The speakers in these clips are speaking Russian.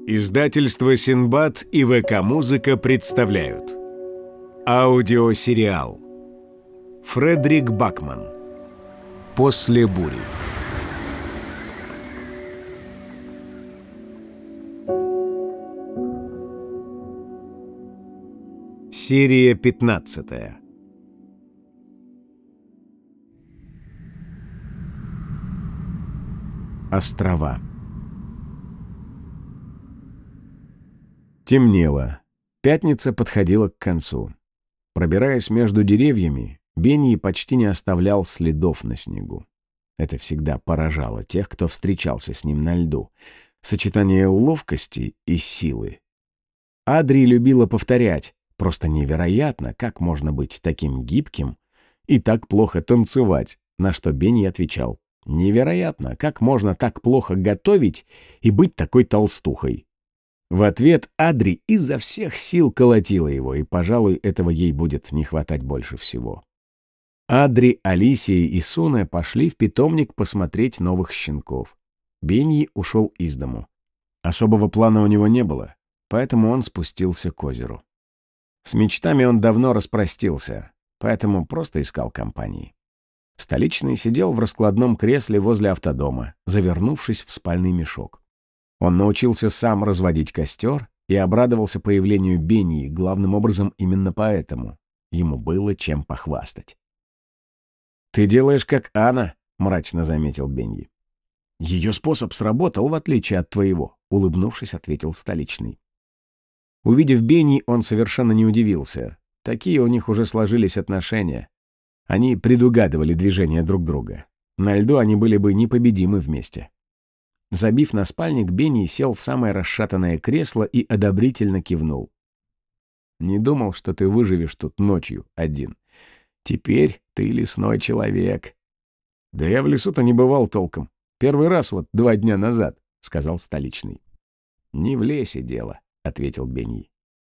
Издательство «Синбад» и ВК-музыка представляют аудиосериал Фредерик Бакман «После бури». Серия 15. Острова. Темнело. Пятница подходила к концу. Пробираясь между деревьями, Бенни почти не оставлял следов на снегу. Это всегда поражало тех, кто встречался с ним на льду. Сочетание ловкости и силы. Адри любила повторять: просто невероятно, как можно быть таким гибким и так плохо танцевать, на что Бенни отвечал: невероятно, как можно так плохо готовить и быть такой толстухой. В ответ Адри изо всех сил колотила его, и, пожалуй, этого ей будет не хватать больше всего. Адри, Алисия и Суне пошли в питомник посмотреть новых щенков. Бенни ушел из дому. Особого плана у него не было, поэтому он спустился к озеру. С мечтами он давно распростился, поэтому просто искал компании. Столичный сидел в раскладном кресле возле автодома, завернувшись в спальный мешок. Он научился сам разводить костер и обрадовался появлению Бенни, главным образом именно поэтому. Ему было чем похвастать. «Ты делаешь как Анна», — мрачно заметил Бенни. «Ее способ сработал, в отличие от твоего», — улыбнувшись, ответил Столичный. Увидев Бенни, он совершенно не удивился. Такие у них уже сложились отношения. Они предугадывали движения друг друга. На льду они были бы непобедимы вместе. Забив на спальник, Бенни сел в самое расшатанное кресло и одобрительно кивнул. «Не думал, что ты выживешь тут ночью один. Теперь ты лесной человек». «Да я в лесу-то не бывал толком. Первый раз вот 2 дня назад», — сказал Столичный. «Не в лесе дело», — ответил Бенни.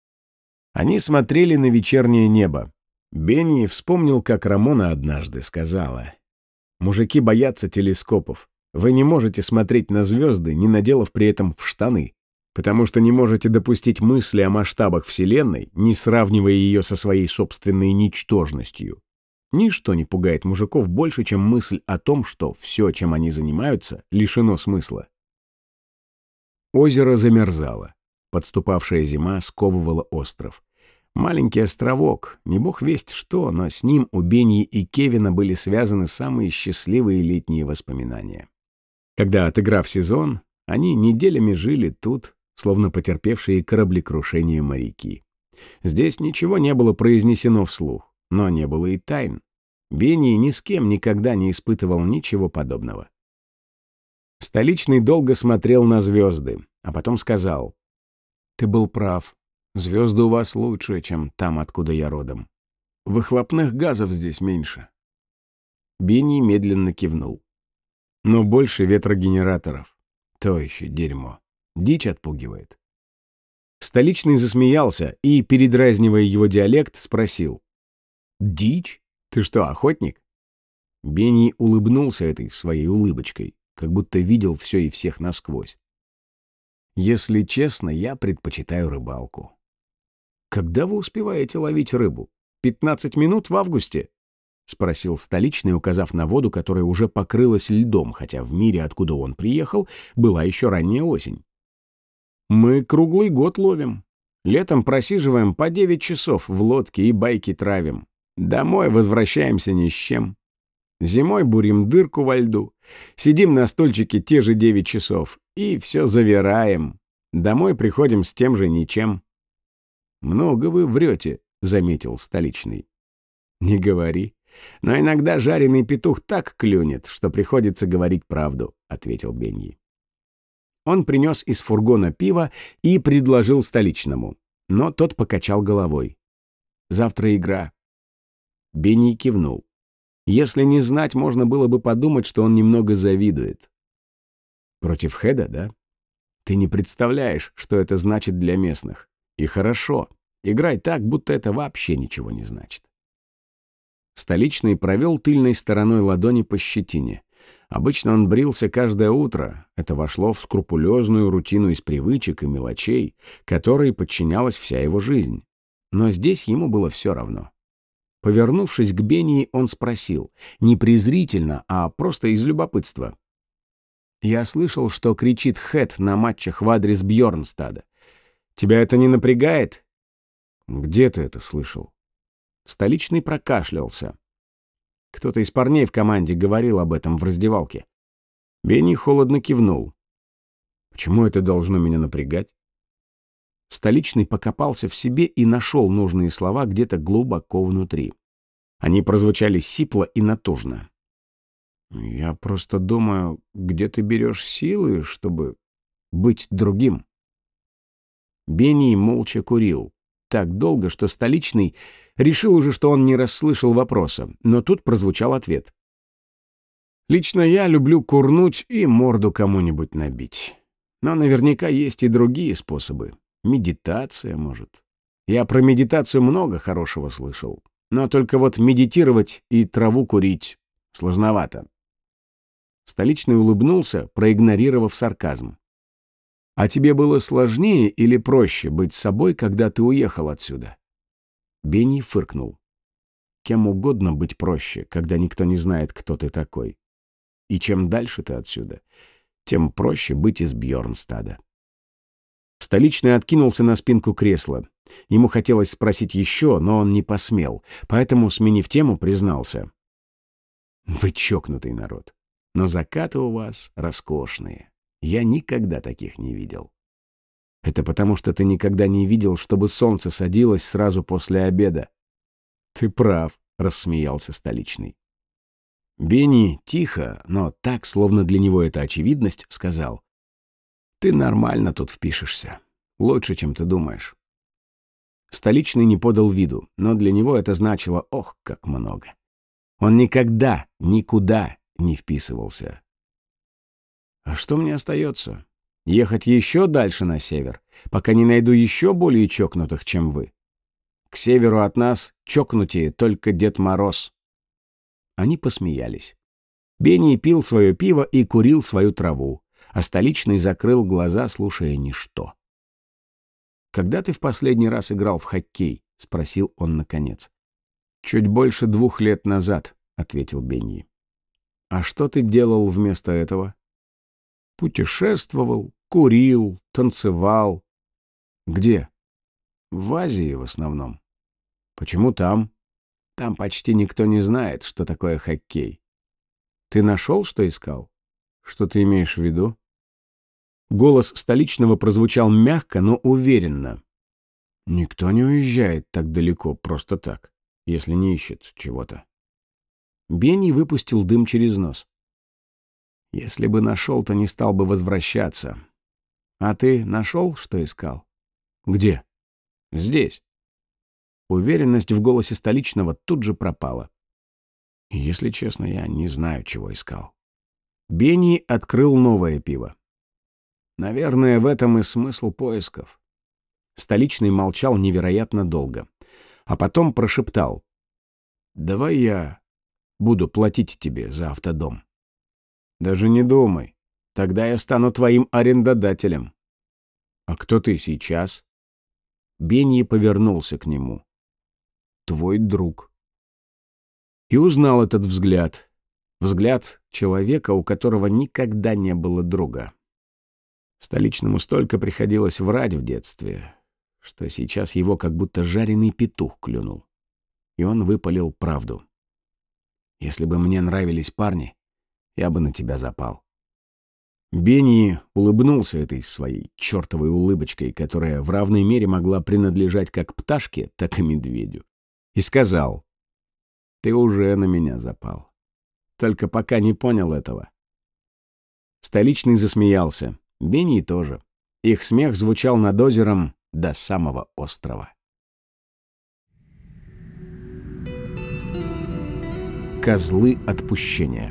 Они смотрели на вечернее небо. Бенни вспомнил, как Рамона однажды сказала: «Мужики боятся телескопов. Вы не можете смотреть на звезды, не наделав при этом в штаны, потому что не можете допустить мысли о масштабах Вселенной, не сравнивая ее со своей собственной ничтожностью. Ничто не пугает мужиков больше, чем мысль о том, что все, чем они занимаются, лишено смысла». Озеро замерзало. Подступавшая зима сковывала остров. Маленький островок, не бог весть что, но с ним у Бенни и Кевина были связаны самые счастливые летние воспоминания. Когда, отыграв сезон, они неделями жили тут, словно потерпевшие кораблекрушение моряки. Здесь ничего не было произнесено вслух, но не было и тайн. Бенни ни с кем никогда не испытывал ничего подобного. Столичный долго смотрел на звезды, а потом сказал: «Ты был прав. Звезды у вас лучше, чем там, откуда я родом. Выхлопных газов здесь меньше». Бенни медленно кивнул. «Но больше ветрогенераторов. То еще дерьмо. Дичь отпугивает». Столичный засмеялся и, передразнивая его диалект, спросил: «Дичь? Ты что, охотник?» Бенни улыбнулся этой своей улыбочкой, как будто видел все и всех насквозь. «Если честно, я предпочитаю рыбалку». «Когда вы успеваете ловить рыбу? 15 минут в августе?» — спросил Столичный, указав на воду, которая уже покрылась льдом, хотя в мире, откуда он приехал, была еще ранняя осень. «Мы круглый год ловим. Летом просиживаем по 9 часов в лодке и байки травим. Домой возвращаемся ни с чем. Зимой бурим дырку во льду, сидим на стульчике те же 9 часов и все завираем. Домой приходим с тем же ничем». «Много вы врете», — заметил Столичный. «Не говори. Но иногда жареный петух так клюнет, что приходится говорить правду», — ответил Бенни. Он принес из фургона пиво и предложил Столичному, но тот покачал головой. «Завтра игра». Бенни кивнул. Если не знать, можно было бы подумать, что он немного завидует. «Против Хеда, да? Ты не представляешь, что это значит для местных. И хорошо. Играй так, будто это вообще ничего не значит». Столичный провел тыльной стороной ладони по щетине. Обычно он брился каждое утро. Это вошло в скрупулезную рутину из привычек и мелочей, которой подчинялась вся его жизнь. Но здесь ему было все равно. Повернувшись к Бении, он спросил, не презрительно, а просто из любопытства. «Я слышал, что кричит Хэт на матчах в адрес Бьорнстада. Тебя это не напрягает?» «Где ты это слышал?» Столичный прокашлялся. Кто-то из парней в команде говорил об этом в раздевалке. Бенни холодно кивнул. «Почему это должно меня напрягать?» Столичный покопался в себе и нашел нужные слова где-то глубоко внутри. Они прозвучали сипло и натужно. «Я просто думаю, где ты берешь силы, чтобы быть другим?» Бенни молча курил. Так долго, что Столичный решил уже, что он не расслышал вопроса, но тут прозвучал ответ. «Лично я люблю курнуть и морду кому-нибудь набить. Но наверняка есть и другие способы. Медитация, может. Я про медитацию много хорошего слышал, но только вот медитировать и траву курить сложновато». Столичный улыбнулся, проигнорировав сарказм. «А тебе было сложнее или проще быть собой, когда ты уехал отсюда?» Бенни фыркнул. «Кем угодно быть проще, когда никто не знает, кто ты такой. И чем дальше ты отсюда, тем проще быть из Бьорнстада». Столичный откинулся на спинку кресла. Ему хотелось спросить еще, но он не посмел, поэтому, сменив тему, признался. «Вы чокнутый народ, но закаты у вас роскошные. Я никогда таких не видел». «Это потому, что ты никогда не видел, чтобы солнце садилось сразу после обеда». «Ты прав», — рассмеялся Столичный. Бенни тихо, но так, словно для него это очевидность, сказал. «Ты нормально тут впишешься. Лучше, чем ты думаешь». Столичный не подал виду, но для него это значило ох, как много. Он никогда, никуда не вписывался. «А что мне остается? Ехать еще дальше на север, пока не найду еще более чокнутых, чем вы? К северу от нас чокнутее только Дед Мороз». Они посмеялись. Бенни пил свое пиво и курил свою траву, а Столичный закрыл глаза, слушая ничто. «Когда ты в последний раз играл в хоккей?» — спросил он наконец. «Чуть больше 2 лет назад», — ответил Бенни. «А что ты делал вместо этого?» «Путешествовал, курил, танцевал». «Где?» «В Азии в основном». «Почему там?» «Там почти никто не знает, что такое хоккей». «Ты нашел, что искал?» «Что ты имеешь в виду?» Голос Столичного прозвучал мягко, но уверенно. «Никто не уезжает так далеко просто так, если не ищет чего-то». Бенни выпустил дым через нос. «Если бы нашел, то не стал бы возвращаться. А ты нашел, что искал?» «Где?» «Здесь». Уверенность в голосе Столичного тут же пропала. «Если честно, я не знаю, чего искал». Бенни открыл новое пиво. «Наверное, в этом и смысл поисков». Столичный молчал невероятно долго, а потом прошептал. «Давай я буду платить тебе за автодом». «Даже не думай. Тогда я стану твоим арендодателем». «А кто ты сейчас?» Бенни повернулся к нему. «Твой друг». И узнал этот взгляд. Взгляд человека, у которого никогда не было друга. Столичному столько приходилось врать в детстве, что сейчас его как будто жареный петух клюнул. И он выпалил правду. «Если бы мне нравились парни, я бы на тебя запал». Бенни улыбнулся этой своей чертовой улыбочкой, которая в равной мере могла принадлежать как пташке, так и медведю, и сказал: «Ты уже на меня запал. Только пока не понял этого». Столичный засмеялся. Бенни тоже. Их смех звучал над озером до самого острова. Козлы отпущения.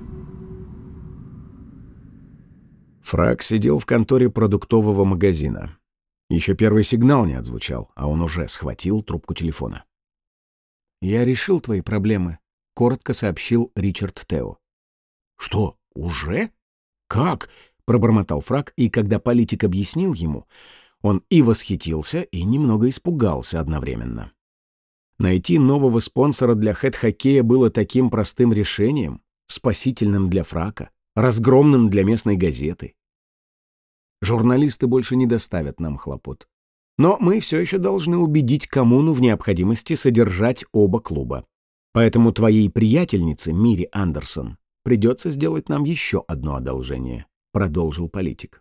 Фрак сидел в конторе продуктового магазина. Еще первый сигнал не отзвучал, а он уже схватил трубку телефона. «Я решил твои проблемы», — коротко сообщил Ричард Тео. «Что?» — «Уже? Как?» — пробормотал Фрак, и когда политик объяснил ему, он и восхитился, и немного испугался одновременно. Найти нового спонсора для хэт-хоккея было таким простым решением, спасительным для Фрака, разгромным для местной газеты. Журналисты больше не доставят нам хлопот. Но мы все еще должны убедить коммуну в необходимости содержать оба клуба. Поэтому твоей приятельнице, Мире Андерсон, придется сделать нам еще одно одолжение», — продолжил политик.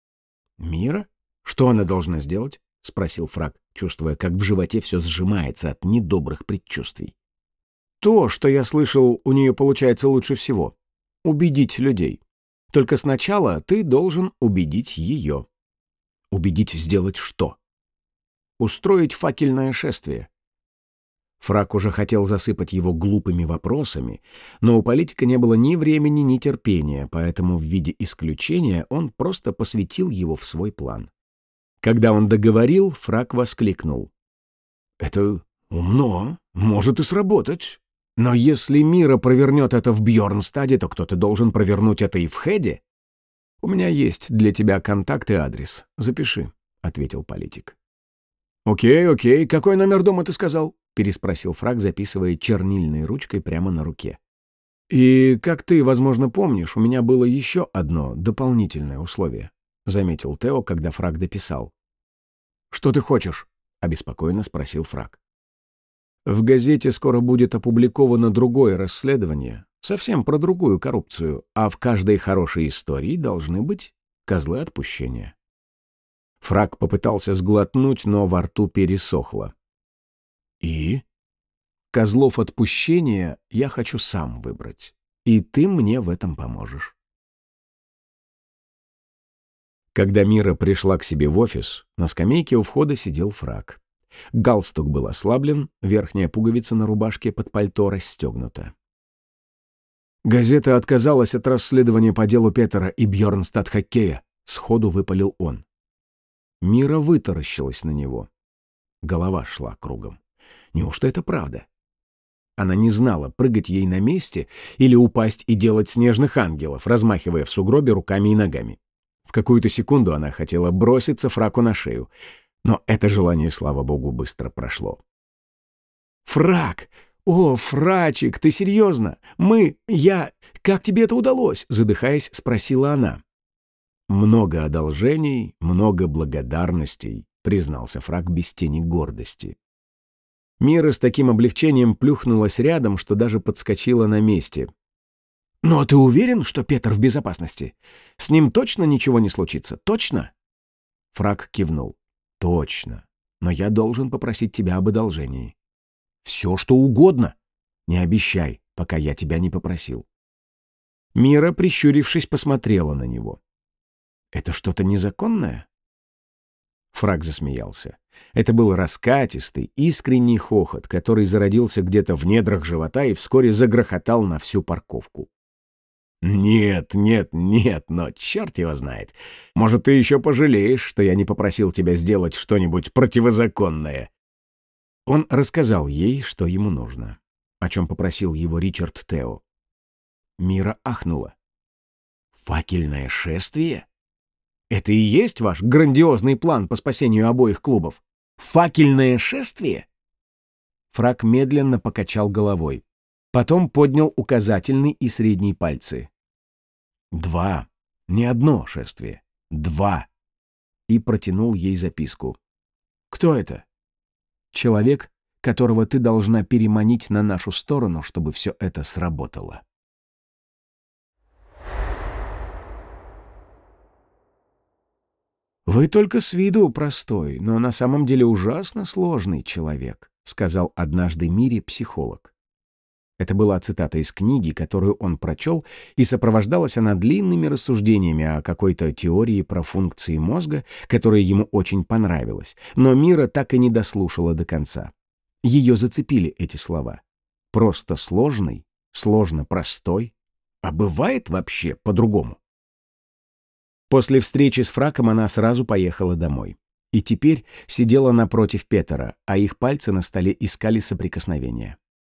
«Мира? Что она должна сделать?» — спросил Фрак, чувствуя, как в животе все сжимается от недобрых предчувствий. «То, что я слышал, у нее получается лучше всего. Убедить людей. Только сначала ты должен убедить ее». «Убедить сделать что?» «Устроить факельное шествие». Фрак уже хотел засыпать его глупыми вопросами, но у политика не было ни времени, ни терпения, поэтому в виде исключения он просто посвятил его в свой план. Когда он договорил, Фрак воскликнул: «Это умно, может и сработать. Но если Мира провернет это в Бьорнстаде, то кто-то должен провернуть это и в Хеде. У меня есть для тебя контакт и адрес. Запиши», — ответил политик. «Окей, какой номер дома ты сказал?» — переспросил Фрак, записывая чернильной ручкой прямо на руке. «И, как ты, возможно, помнишь, у меня было еще одно дополнительное условие», — заметил Тео, когда Фрак дописал. «Что ты хочешь?» — обеспокоенно спросил Фрак. «В газете скоро будет опубликовано другое расследование, совсем про другую коррупцию, а в каждой хорошей истории должны быть козлы отпущения». Фрак попытался сглотнуть, но во рту пересохло. «И?» «Козлов отпущения я хочу сам выбрать, и ты мне в этом поможешь». Когда Мира пришла к себе в офис, на скамейке у входа сидел Фрак. Галстук был ослаблен, верхняя пуговица на рубашке под пальто расстегнута. «Газета отказалась от расследования по делу Петера и Бьорнстад-хоккея», — сходу выпалил он. Мира вытаращилась на него. Голова шла кругом. Неужто это правда? Она не знала, прыгать ей на месте или упасть и делать снежных ангелов, размахивая в сугробе руками и ногами. В какую-то секунду она хотела броситься Фраку на шею, но это желание, слава богу, быстро прошло. «Фрак! О, Фрачик, ты серьезно? Как тебе это удалось?» — задыхаясь, спросила она. «Много одолжений, много благодарностей», — признался Фрак без тени гордости. Мира с таким облегчением плюхнулась рядом, что даже подскочила на месте. «Но ты уверен, что Петр в безопасности? С ним точно ничего не случится? Точно?» Фрак кивнул. «Точно. Но я должен попросить тебя об одолжении». «Все, что угодно. Не обещай, пока я тебя не попросил». Мира, прищурившись, посмотрела на него. «Это что-то незаконное?» Фрак засмеялся. Это был раскатистый, искренний хохот, который зародился где-то в недрах живота и вскоре загрохотал на всю парковку. «Нет, но черт его знает. Может, ты еще пожалеешь, что я не попросил тебя сделать что-нибудь противозаконное». Он рассказал ей, что ему нужно, о чем попросил его Ричард Тео. Мира ахнула. «Факельное шествие? Это и есть ваш грандиозный план по спасению обоих клубов? Факельное шествие?» Фрак медленно покачал головой. Потом поднял указательный и средний пальцы. «2. Не одно шествие. 2». И протянул ей записку. «Кто это?» «Человек, которого ты должна переманить на нашу сторону, чтобы все это сработало». «Вы только с виду простой, но на самом деле ужасно сложный человек», сказал однажды Мире психолог. Это была цитата из книги, которую он прочел, и сопровождалась она длинными рассуждениями о какой-то теории про функции мозга, которая ему очень понравилась, но Мира так и не дослушала до конца. Ее зацепили эти слова. Просто сложный, сложно простой. А бывает вообще по-другому? После встречи с Фраком она сразу поехала домой. И теперь сидела напротив Петера, а их пальцы на столе искали соприкосновения.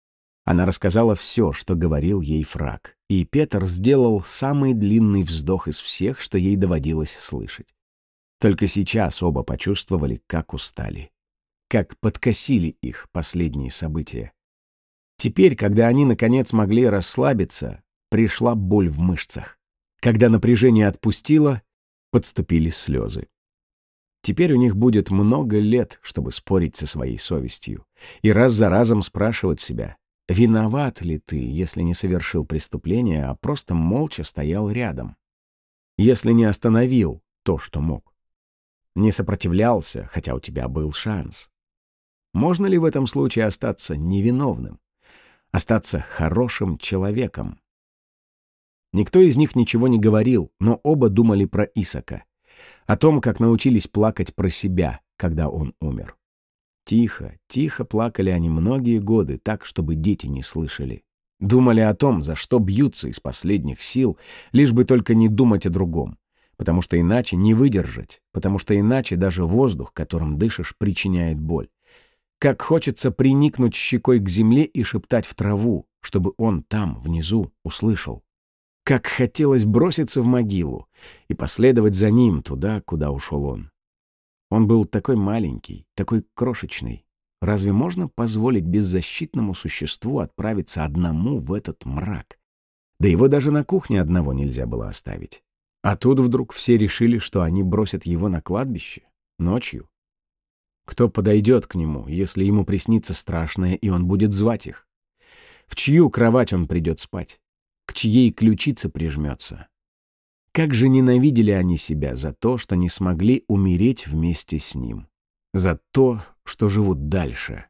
Она рассказала все, что говорил ей Фрак, и Петр сделал самый длинный вздох из всех, что ей доводилось слышать. Только сейчас оба почувствовали, как устали, как подкосили их последние события. Теперь, когда они наконец могли расслабиться, пришла боль в мышцах. Когда напряжение отпустило, подступили слезы. Теперь у них будет много лет, чтобы спорить со своей совестью, и раз за разом спрашивать себя, виноват ли ты, если не совершил преступление, а просто молча стоял рядом, если не остановил то, что мог, не сопротивлялся, хотя у тебя был шанс. Можно ли в этом случае остаться невиновным, остаться хорошим человеком? Никто из них ничего не говорил, но оба думали про Исаака, о том, как научились плакать про себя, когда он умер. Тихо, тихо плакали они многие годы, так, чтобы дети не слышали. Думали о том, за что бьются из последних сил, лишь бы только не думать о другом, потому что иначе не выдержать, потому что иначе даже воздух, которым дышишь, причиняет боль. Как хочется приникнуть щекой к земле и шептать в траву, чтобы он там, внизу, услышал. Как хотелось броситься в могилу и последовать за ним туда, куда ушел он. Он был такой маленький, такой крошечный. Разве можно позволить беззащитному существу отправиться одному в этот мрак? Да его даже на кухне одного нельзя было оставить. А тут вдруг все решили, что они бросят его на кладбище ночью. Кто подойдет к нему, если ему приснится страшное, и он будет звать их? В чью кровать он придет спать? К чьей ключице прижмется? Как же ненавидели они себя за то, что не смогли умереть вместе с ним. За то, что живут дальше.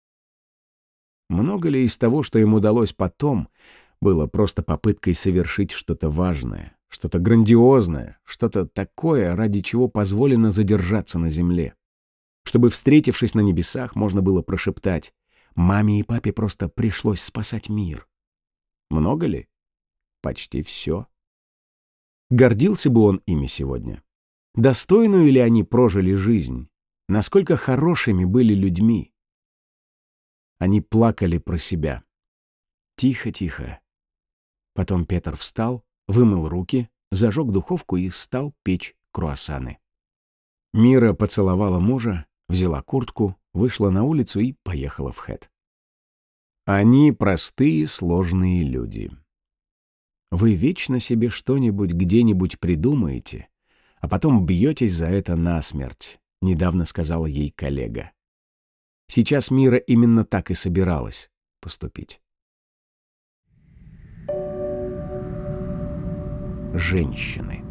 Много ли из того, что им удалось потом, было просто попыткой совершить что-то важное, что-то грандиозное, что-то такое, ради чего позволено задержаться на земле? Чтобы, встретившись на небесах, можно было прошептать: «Маме и папе просто пришлось спасать мир». Много ли? Почти все. Гордился бы он ими сегодня? Достойную ли они прожили жизнь? Насколько хорошими были людьми? Они плакали про себя. Тихо-тихо. Потом Петр встал, вымыл руки, зажег духовку и стал печь круассаны. Мира поцеловала мужа, взяла куртку, вышла на улицу и поехала в Хэт. Они простые, сложные люди. Вы вечно себе что-нибудь где-нибудь придумаете, а потом бьетесь за это насмерть, недавно сказала ей коллега. Сейчас Мира именно так и собиралась поступить. Женщины.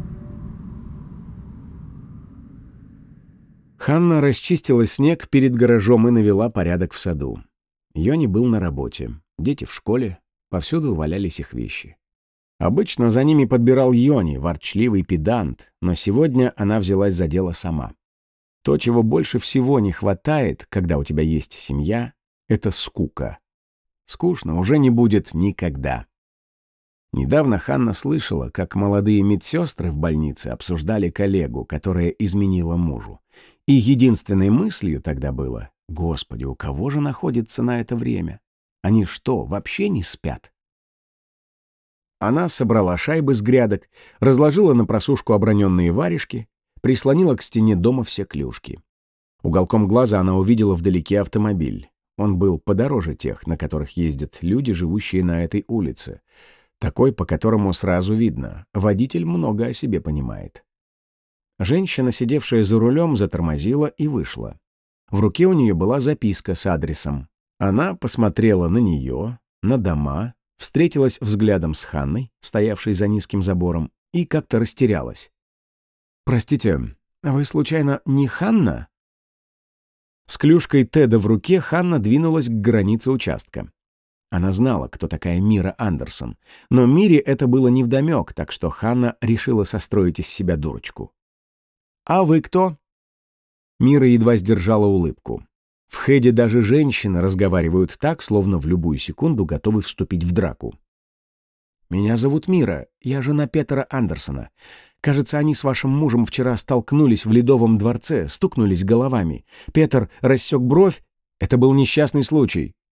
Ханна расчистила снег перед гаражом и навела порядок в саду. Йони был на работе, дети в школе, повсюду валялись их вещи. Обычно за ними подбирал Йони, ворчливый педант, но сегодня она взялась за дело сама. То, чего больше всего не хватает, когда у тебя есть семья, это скука. Скучно уже не будет никогда. Недавно Ханна слышала, как молодые медсестры в больнице обсуждали коллегу, которая изменила мужу. И единственной мыслью тогда было: «Господи, у кого же находится на это время? Они что, вообще не спят?» Она собрала шайбы с грядок, разложила на просушку оброненные варежки, прислонила к стене дома все клюшки. Уголком глаза она увидела вдалеке автомобиль. Он был подороже тех, на которых ездят люди, живущие на этой улице. Такой, по которому сразу видно, водитель много о себе понимает. Женщина, сидевшая за рулем, затормозила и вышла. В руке у нее была записка с адресом. Она посмотрела на нее, на дома, встретилась взглядом с Ханной, стоявшей за низким забором, и как-то растерялась. «Простите, вы случайно не Ханна?» С клюшкой Теда в руке Ханна двинулась к границе участка. Она знала, кто такая Мира Андерсон, но Мире это было невдомёк, так что Ханна решила состроить из себя дурочку. «А вы кто?» Мира едва сдержала улыбку. В Хэде даже женщины разговаривают так, словно в любую секунду готовы вступить в драку. «Меня зовут Мира, я жена Петера Андерсона. Кажется, они с вашим мужем вчера столкнулись в Ледовом дворце, стукнулись головами. Петр рассек бровь. Это был несчастный случай.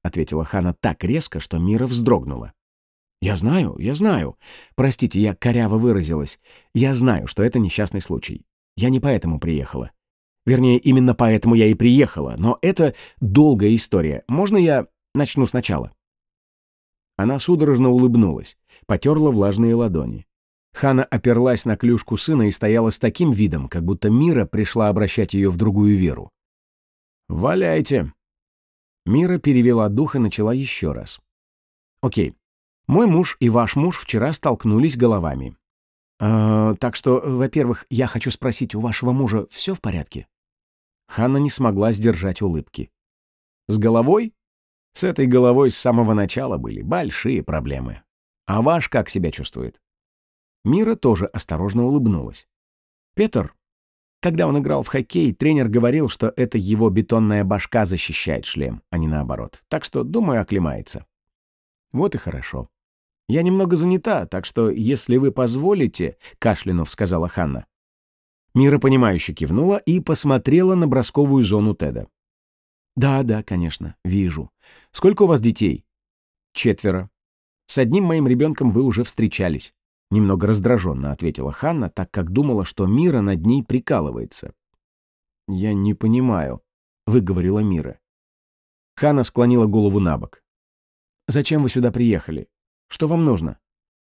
— ответила Хана так резко, что Мира вздрогнула. «Я знаю, я знаю. Простите, я коряво выразилась. Я знаю, что это несчастный случай. Я не поэтому приехала. Вернее, именно поэтому я и приехала. Но это долгая история. Можно я начну сначала?» Она судорожно улыбнулась, потерла влажные ладони. Хана оперлась на клюшку сына и стояла с таким видом, как будто Мира пришла обращать ее в другую веру. «Валяйте!» Мира перевела дух и начала еще раз. «Окей. Мой муж и ваш муж вчера столкнулись головами. Так что, во-первых, я хочу спросить, у вашего мужа все в порядке?» Ханна не смогла сдержать улыбки. «С головой? С этой головой с самого начала были большие проблемы. А ваш как себя чувствует?» Мира тоже осторожно улыбнулась. «Петр, когда он играл в хоккей, тренер говорил, что это его бетонная башка защищает шлем, а не наоборот. Так что, думаю, оклемается». «Вот и хорошо. Я немного занята, так что, если вы позволите, — кашлянув сказала Ханна». Мира, понимающе кивнула и посмотрела на бросковую зону Теда. «Да, конечно, вижу. Сколько у вас детей?» 4. С одним моим ребенком вы уже встречались. Немного раздраженно ответила Ханна, так как думала, что Мира над ней прикалывается. «Я не понимаю», — выговорила Мира. Ханна склонила голову на бок. «Зачем вы сюда приехали? Что вам нужно?»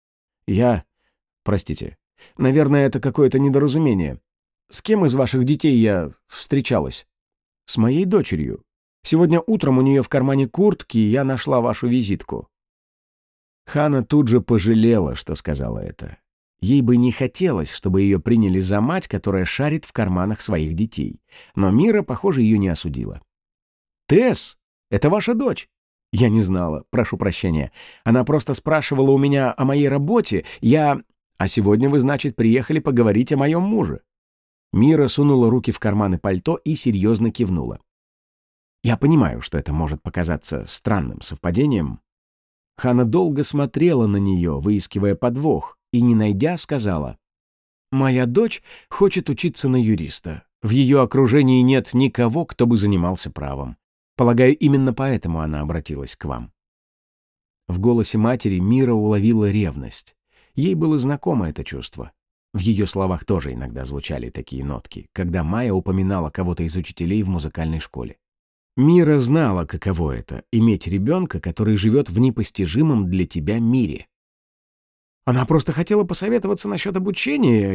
Простите. Наверное, это какое-то недоразумение. С кем из ваших детей я встречалась?» «С моей дочерью. Сегодня утром у нее в кармане куртки я нашла вашу визитку». Ханна тут же пожалела, что сказала это. Ей бы не хотелось, чтобы ее приняли за мать, которая шарит в карманах своих детей. Но Мира, похоже, ее не осудила. «Тесс, это ваша дочь?» «Я не знала, прошу прощения. Она просто спрашивала у меня о моей работе. А сегодня вы, значит, приехали поговорить о моем муже?» Мира сунула руки в карманы пальто и серьезно кивнула. «Я понимаю, что это может показаться странным совпадением». Ханна долго смотрела на нее, выискивая подвох, и, не найдя, сказала: «Моя дочь хочет учиться на юриста. В ее окружении нет никого, кто бы занимался правом. Полагаю, именно поэтому она обратилась к вам». В голосе матери Мира уловила ревность. Ей было знакомо это чувство. В ее словах тоже иногда звучали такие нотки, когда Майя упоминала кого-то из учителей в музыкальной школе. Мира знала, каково это — иметь ребенка, который живет в непостижимом для тебя мире. Она просто хотела посоветоваться насчет обучения.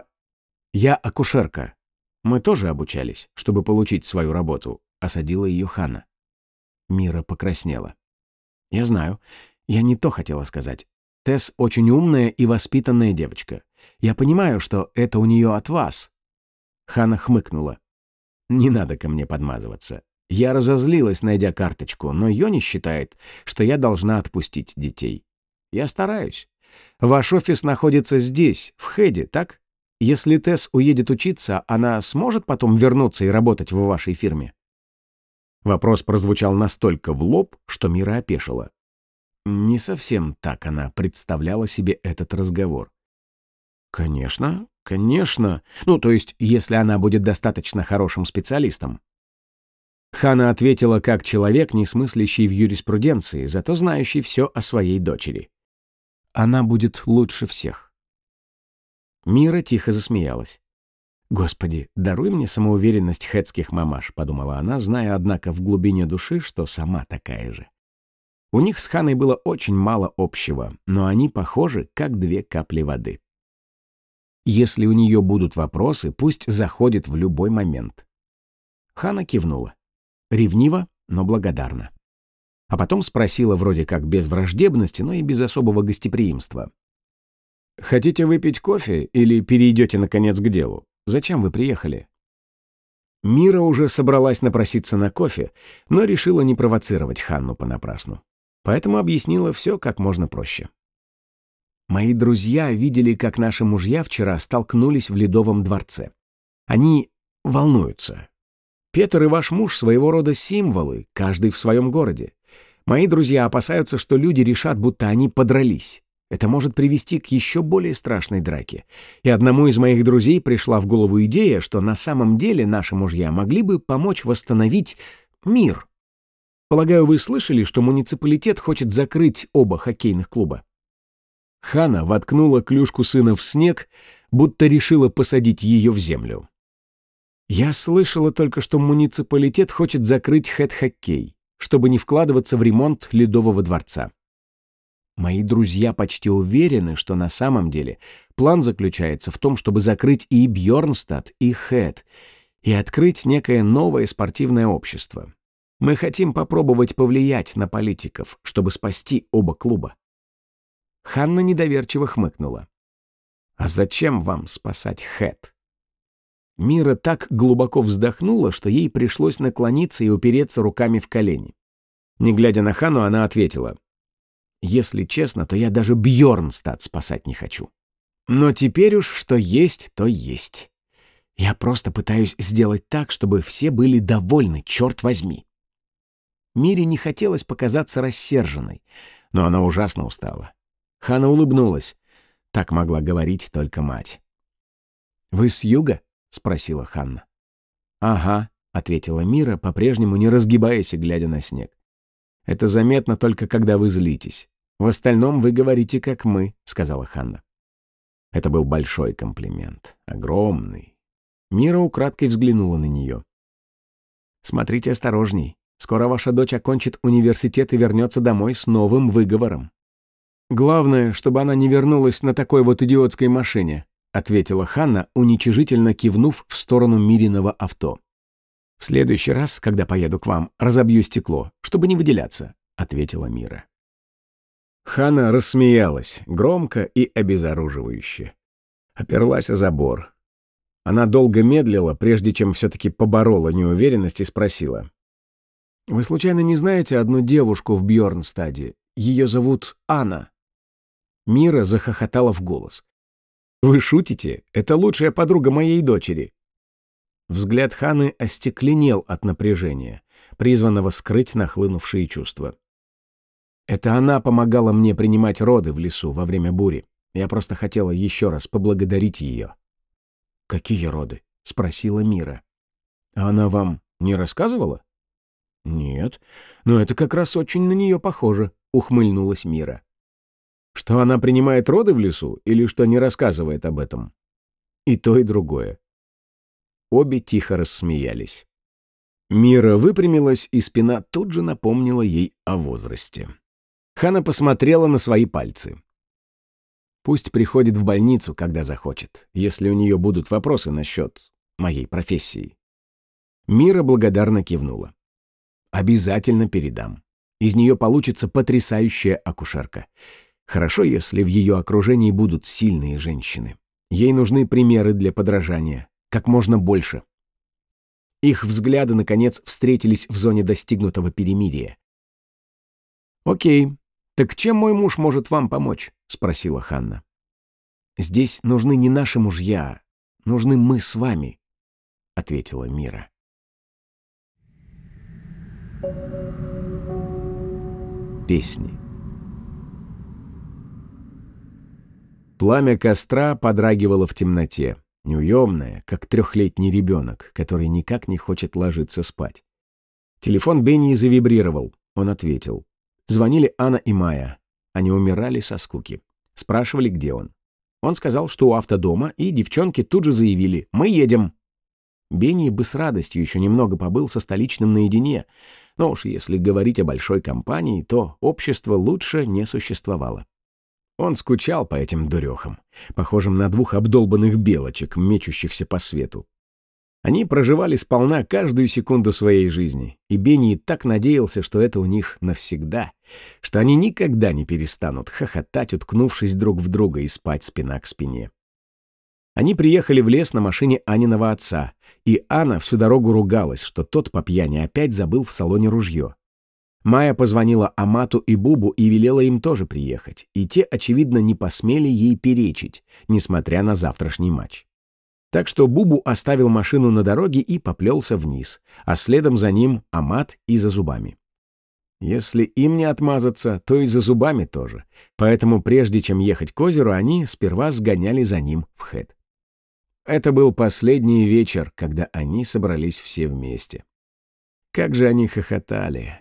Я акушерка. Мы тоже обучались, чтобы получить свою работу, — осадила ее Ханна. Мира покраснела. Я знаю, я не то хотела сказать. Тесс очень умная и воспитанная девочка. Я понимаю, что это у нее от вас. Ханна хмыкнула. Не надо ко мне подмазываться. Я разозлилась, найдя карточку, но Йони считает, что я должна отпустить детей. Я стараюсь. Ваш офис находится здесь, в Хэде, так? Если Тесс уедет учиться, она сможет потом вернуться и работать в вашей фирме?» Вопрос прозвучал настолько в лоб, что Мира опешила. Не совсем так она представляла себе этот разговор. «Конечно, конечно. То есть, если она будет достаточно хорошим специалистом». Ханна ответила как человек, не смыслящий в юриспруденции, зато знающий все о своей дочери. Она будет лучше всех. Мира тихо засмеялась. «Господи, даруй мне самоуверенность хэтских мамаш», — подумала она, зная, однако, в глубине души, что сама такая же. У них с Ханной было очень мало общего, но они похожи, как две капли воды. Если у нее будут вопросы, пусть заходит в любой момент. Ханна кивнула. Ревниво, но благодарна. А потом спросила вроде как без враждебности, но и без особого гостеприимства. «Хотите выпить кофе или перейдете, наконец, к делу? Зачем вы приехали?» Мира уже собралась напроситься на кофе, но решила не провоцировать Ханну понапрасну. Поэтому объяснила все как можно проще. «Мои друзья видели, как наши мужья вчера столкнулись в Ледовом дворце. Они волнуются. Петр и ваш муж своего рода символы, каждый в своем городе. Мои друзья опасаются, что люди решат, будто они подрались. Это может привести к еще более страшной драке. И одному из моих друзей пришла в голову идея, что на самом деле наши мужья могли бы помочь восстановить мир». Полагаю, вы слышали, что муниципалитет хочет закрыть оба хоккейных клуба?» Ханна воткнула клюшку сына в снег, будто решила посадить ее в землю. «Я слышала только, что муниципалитет хочет закрыть хэт-хоккей, чтобы не вкладываться в ремонт Ледового дворца. Мои друзья почти уверены, что на самом деле план заключается в том, чтобы закрыть и Бьорнстад, и хэт, и открыть некое новое спортивное общество. Мы хотим попробовать повлиять на политиков, чтобы спасти оба клуба». Ханна недоверчиво хмыкнула. «А зачем вам спасать хэт?» Мира так глубоко вздохнула, что ей пришлось наклониться и упереться руками в колени. Не глядя на Ханну, она ответила: «Если честно, то я даже Бьорнстад спасать не хочу. Но теперь уж что есть, то есть. Я просто пытаюсь сделать так, чтобы все были довольны, черт возьми». Мире не хотелось показаться рассерженной, но она ужасно устала. Ханна улыбнулась. Так могла говорить только мать. «Вы с юга?» — спросила Ханна. «Ага», — ответила Мира, по-прежнему не разгибаясь и глядя на снег. «Это заметно только, когда вы злитесь. В остальном вы говорите, как мы», — сказала Ханна. Это был большой комплимент. Огромный. Мира украдкой взглянула на нее. «Смотрите осторожней. Скоро ваша дочь окончит университет и вернется домой с новым выговором». «Главное, чтобы она не вернулась на такой вот идиотской машине», — ответила Ханна, уничижительно кивнув в сторону Мириного авто. «В следующий раз, когда поеду к вам, разобью стекло, чтобы не выделяться», — ответила Мира. Ханна рассмеялась, громко и обезоруживающе. Оперлась о забор. Она долго медлила, прежде чем все-таки поборола неуверенность и спросила: «Вы случайно не знаете одну девушку в Бьорнстаде? Ее зовут Анна». Мира захохотала в голос. «Вы шутите? Это лучшая подруга моей дочери». Взгляд Ханны остекленел от напряжения, призванного скрыть нахлынувшие чувства. «Это она помогала мне принимать роды в лесу во время бури. Я просто хотела еще раз поблагодарить ее». «Какие роды?» — спросила Мира. «А она вам не рассказывала?» «Нет, но это как раз очень на нее похоже», — ухмыльнулась Мира. «Что она принимает роды в лесу или что не рассказывает об этом?» «И то, и другое». Обе тихо рассмеялись. Мира выпрямилась, и спина тут же напомнила ей о возрасте. Ханна посмотрела на свои пальцы. «Пусть приходит в больницу, когда захочет, если у нее будут вопросы насчет моей профессии». Мира благодарно кивнула. «Обязательно передам. Из нее получится потрясающая акушерка. Хорошо, если в ее окружении будут сильные женщины. Ей нужны примеры для подражания. Как можно больше». Их взгляды, наконец, встретились в зоне достигнутого перемирия. «Окей, так чем мой муж может вам помочь?» — спросила Ханна. «Здесь нужны не наши мужья, нужны мы с вами», — ответила Мира. Песни. Пламя костра подрагивало в темноте, неуемное, как 3-летний ребенок, который никак не хочет ложиться спать. Телефон Бенни завибрировал. Он ответил. Звонили Анна и Майя. Они умирали со скуки. Спрашивали, где он. Он сказал, что у автодома, и девчонки тут же заявили: «Мы едем». Бенни бы с радостью еще немного побыл со столичным наедине, но уж если говорить о большой компании, то общество лучше не существовало. Он скучал по этим дурехам, похожим на 2 обдолбанных белочек, мечущихся по свету. Они проживали сполна каждую секунду своей жизни, и Бенни так надеялся, что это у них навсегда, что они никогда не перестанут хохотать, уткнувшись друг в друга, и спать спина к спине. Они приехали в лес на машине Аниного отца, и Анна всю дорогу ругалась, что тот по пьяни опять забыл в салоне ружье. Майя позвонила Амату и Бубу и велела им тоже приехать, и те, очевидно, не посмели ей перечить, несмотря на завтрашний матч. Так что Бубу оставил машину на дороге и поплелся вниз, а следом за ним Амат и за зубами. Если им не отмазаться, то и за зубами тоже, поэтому прежде чем ехать к озеру, они сперва сгоняли за ним в хэт. Это был последний вечер, когда они собрались все вместе. Как же они хохотали.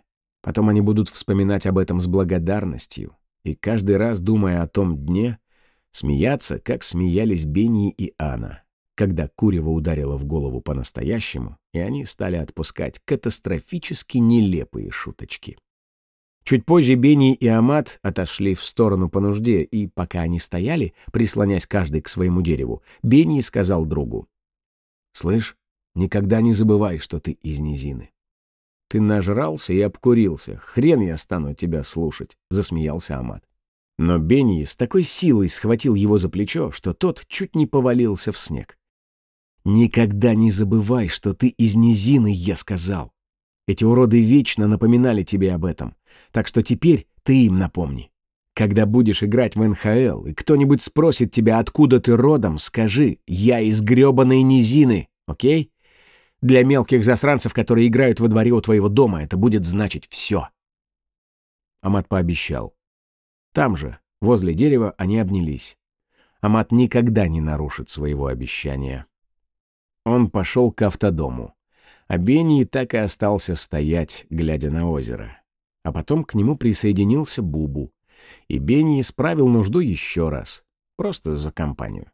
Потом они будут вспоминать об этом с благодарностью, и каждый раз, думая о том дне, смеяться, как смеялись Бенни и Анна, когда курево ударило в голову по-настоящему, и они стали отпускать катастрофически нелепые шуточки. Чуть позже Бенни и Амат отошли в сторону по нужде, и пока они стояли, прислонясь каждый к своему дереву, Бенни сказал другу: «Слышь, никогда не забывай, что ты из низины». «Ты нажрался и обкурился. Хрен я стану тебя слушать», — засмеялся Амат. Но Бенни с такой силой схватил его за плечо, что тот чуть не повалился в снег. «Никогда не забывай, что ты из низины», — я сказал. Эти уроды вечно напоминали тебе об этом, так что теперь ты им напомни. Когда будешь играть в НХЛ, и кто-нибудь спросит тебя, откуда ты родом, скажи: «Я из грёбаной низины», окей? Для мелких засранцев, которые играют во дворе у твоего дома, это будет значить все. Амат пообещал. Там же, возле дерева, они обнялись. Амат никогда не нарушит своего обещания. Он пошел к автодому, а Бенни так и остался стоять, глядя на озеро. А потом к нему присоединился Бубу, и Бенни справил нужду еще раз, просто за компанию.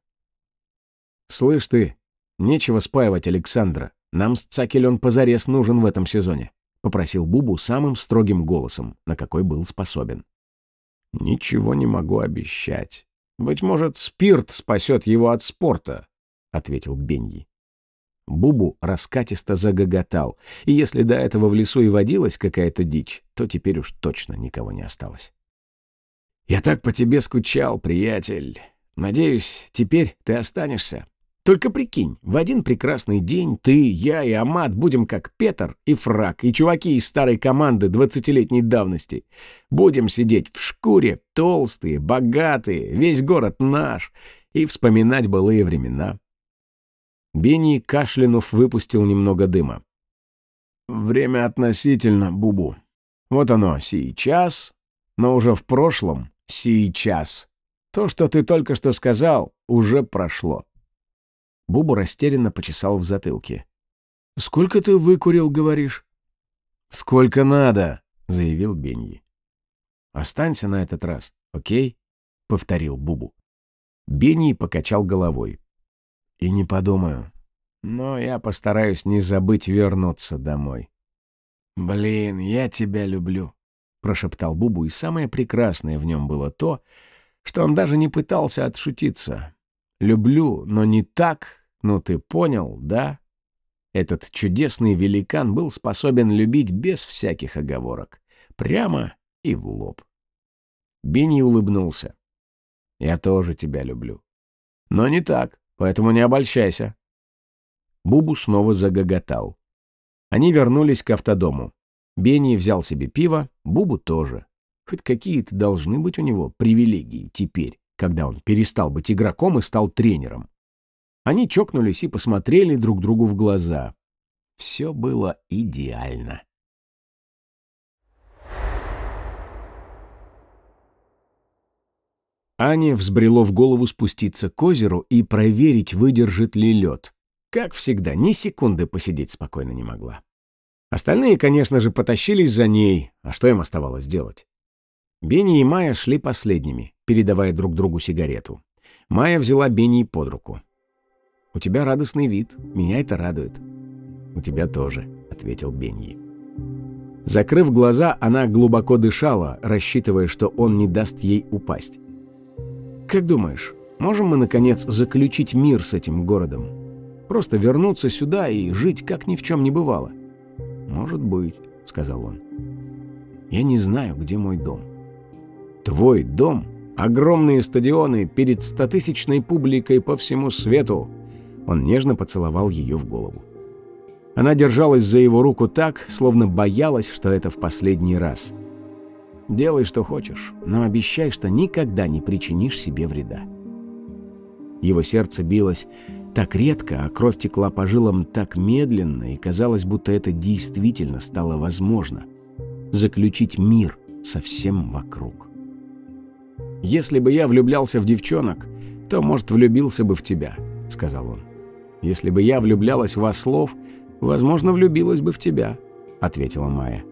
«Слышь ты, нечего спаивать Александра. Нам с Цакель он позарез нужен в этом сезоне», — попросил Бубу самым строгим голосом, на какой был способен. «Ничего не могу обещать. Быть может, спирт спасет его от спорта», — ответил Бенни. Бубу раскатисто загоготал, и если до этого в лесу и водилась какая-то дичь, то теперь уж точно никого не осталось. «Я так по тебе скучал, приятель. Надеюсь, теперь ты останешься. Только прикинь, в один прекрасный день ты, я и Амат будем как Петр и Фрак, и чуваки из старой команды 20-летней давности. Будем сидеть в шкуре, толстые, богатые, весь город наш, и вспоминать былые времена». Бенни, кашлянув, выпустил немного дыма. «Время относительно, Бубу. Вот оно, сейчас, но уже в прошлом сейчас. То, что ты только что сказал, уже прошло». Бубу растерянно почесал в затылке. «Сколько ты выкурил, говоришь?» «Сколько надо», — заявил Бенни. «Останься на этот раз, окей?» — повторил Бубу. Бенни покачал головой. «И не подумаю. Но я постараюсь не забыть вернуться домой». «Блин, я тебя люблю», — прошептал Бубу, и самое прекрасное в нем было то, что он даже не пытался отшутиться. «Люблю, но не так, ну ты понял, да?» Этот чудесный великан был способен любить без всяких оговорок, прямо и в лоб. Бенни улыбнулся. «Я тоже тебя люблю. Но не так, поэтому не обольщайся». Бубу снова загоготал. Они вернулись к автодому. Бенни взял себе пиво, Бубу тоже. Хоть какие-то должны быть у него привилегии теперь, когда он перестал быть игроком и стал тренером. Они чокнулись и посмотрели друг другу в глаза. Все было идеально. Ане взбрело в голову спуститься к озеру и проверить, выдержит ли лед. Как всегда, ни секунды посидеть спокойно не могла. Остальные, конечно же, потащились за ней, а что им оставалось делать? Бенни и Майя шли последними, передавая друг другу сигарету. Майя взяла Бенни под руку. «У тебя радостный вид, меня это радует». «У тебя тоже», — ответил Бенни. Закрыв глаза, она глубоко дышала, рассчитывая, что он не даст ей упасть. «Как думаешь, можем мы, наконец, заключить мир с этим городом? Просто вернуться сюда и жить, как ни в чем не бывало?» «Может быть», — сказал он. «Я не знаю, где мой дом». «Твой дом? Огромные стадионы перед 100-тысячной публикой по всему свету!» Он нежно поцеловал ее в голову. Она держалась за его руку так, словно боялась, что это в последний раз. «Делай, что хочешь, но обещай, что никогда не причинишь себе вреда». Его сердце билось так редко, а кровь текла по жилам так медленно, и казалось, будто это действительно стало возможно. Заключить мир со всем вокруг. «Если бы я влюблялся в девчонок, то, может, влюбился бы в тебя», — сказал он. «Если бы я влюблялась в ослов, возможно, влюбилась бы в тебя», — ответила Майя.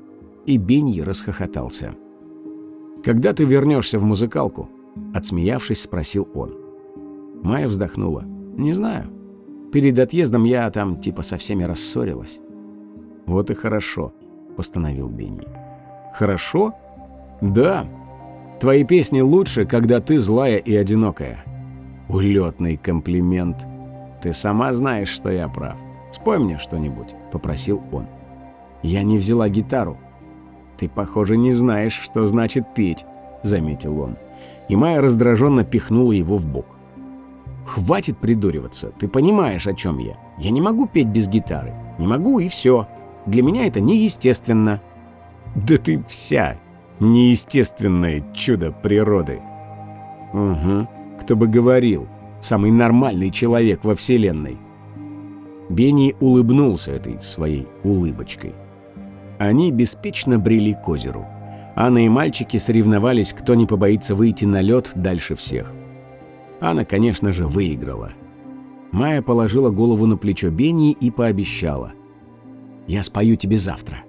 и Бенни расхохотался. «Когда ты вернешься в музыкалку?» — отсмеявшись, спросил он. Майя вздохнула. «Не знаю. Перед отъездом я там типа со всеми рассорилась». «Вот и хорошо», — постановил Бенни. «Хорошо? Да. Твои песни лучше, когда ты злая и одинокая». «Улетный комплимент. Ты сама знаешь, что я прав. Спой мне что-нибудь», — попросил он. «Я не взяла гитару». «Ты, похоже, не знаешь, что значит петь», — заметил он. И Майя раздраженно пихнула его в бок. «Хватит придуриваться, ты понимаешь, о чем я. Я не могу петь без гитары. Не могу, и все. Для меня это неестественно». «Да ты вся неестественное чудо природы». «Угу, кто бы говорил, самый нормальный человек во вселенной». Бенни улыбнулся этой своей улыбочкой. Они беспечно брели к озеру. Анна и мальчики соревновались, кто не побоится выйти на лед дальше всех. Анна, конечно же, выиграла. Майя положила голову на плечо Бенни и пообещала: «Я спою тебе завтра».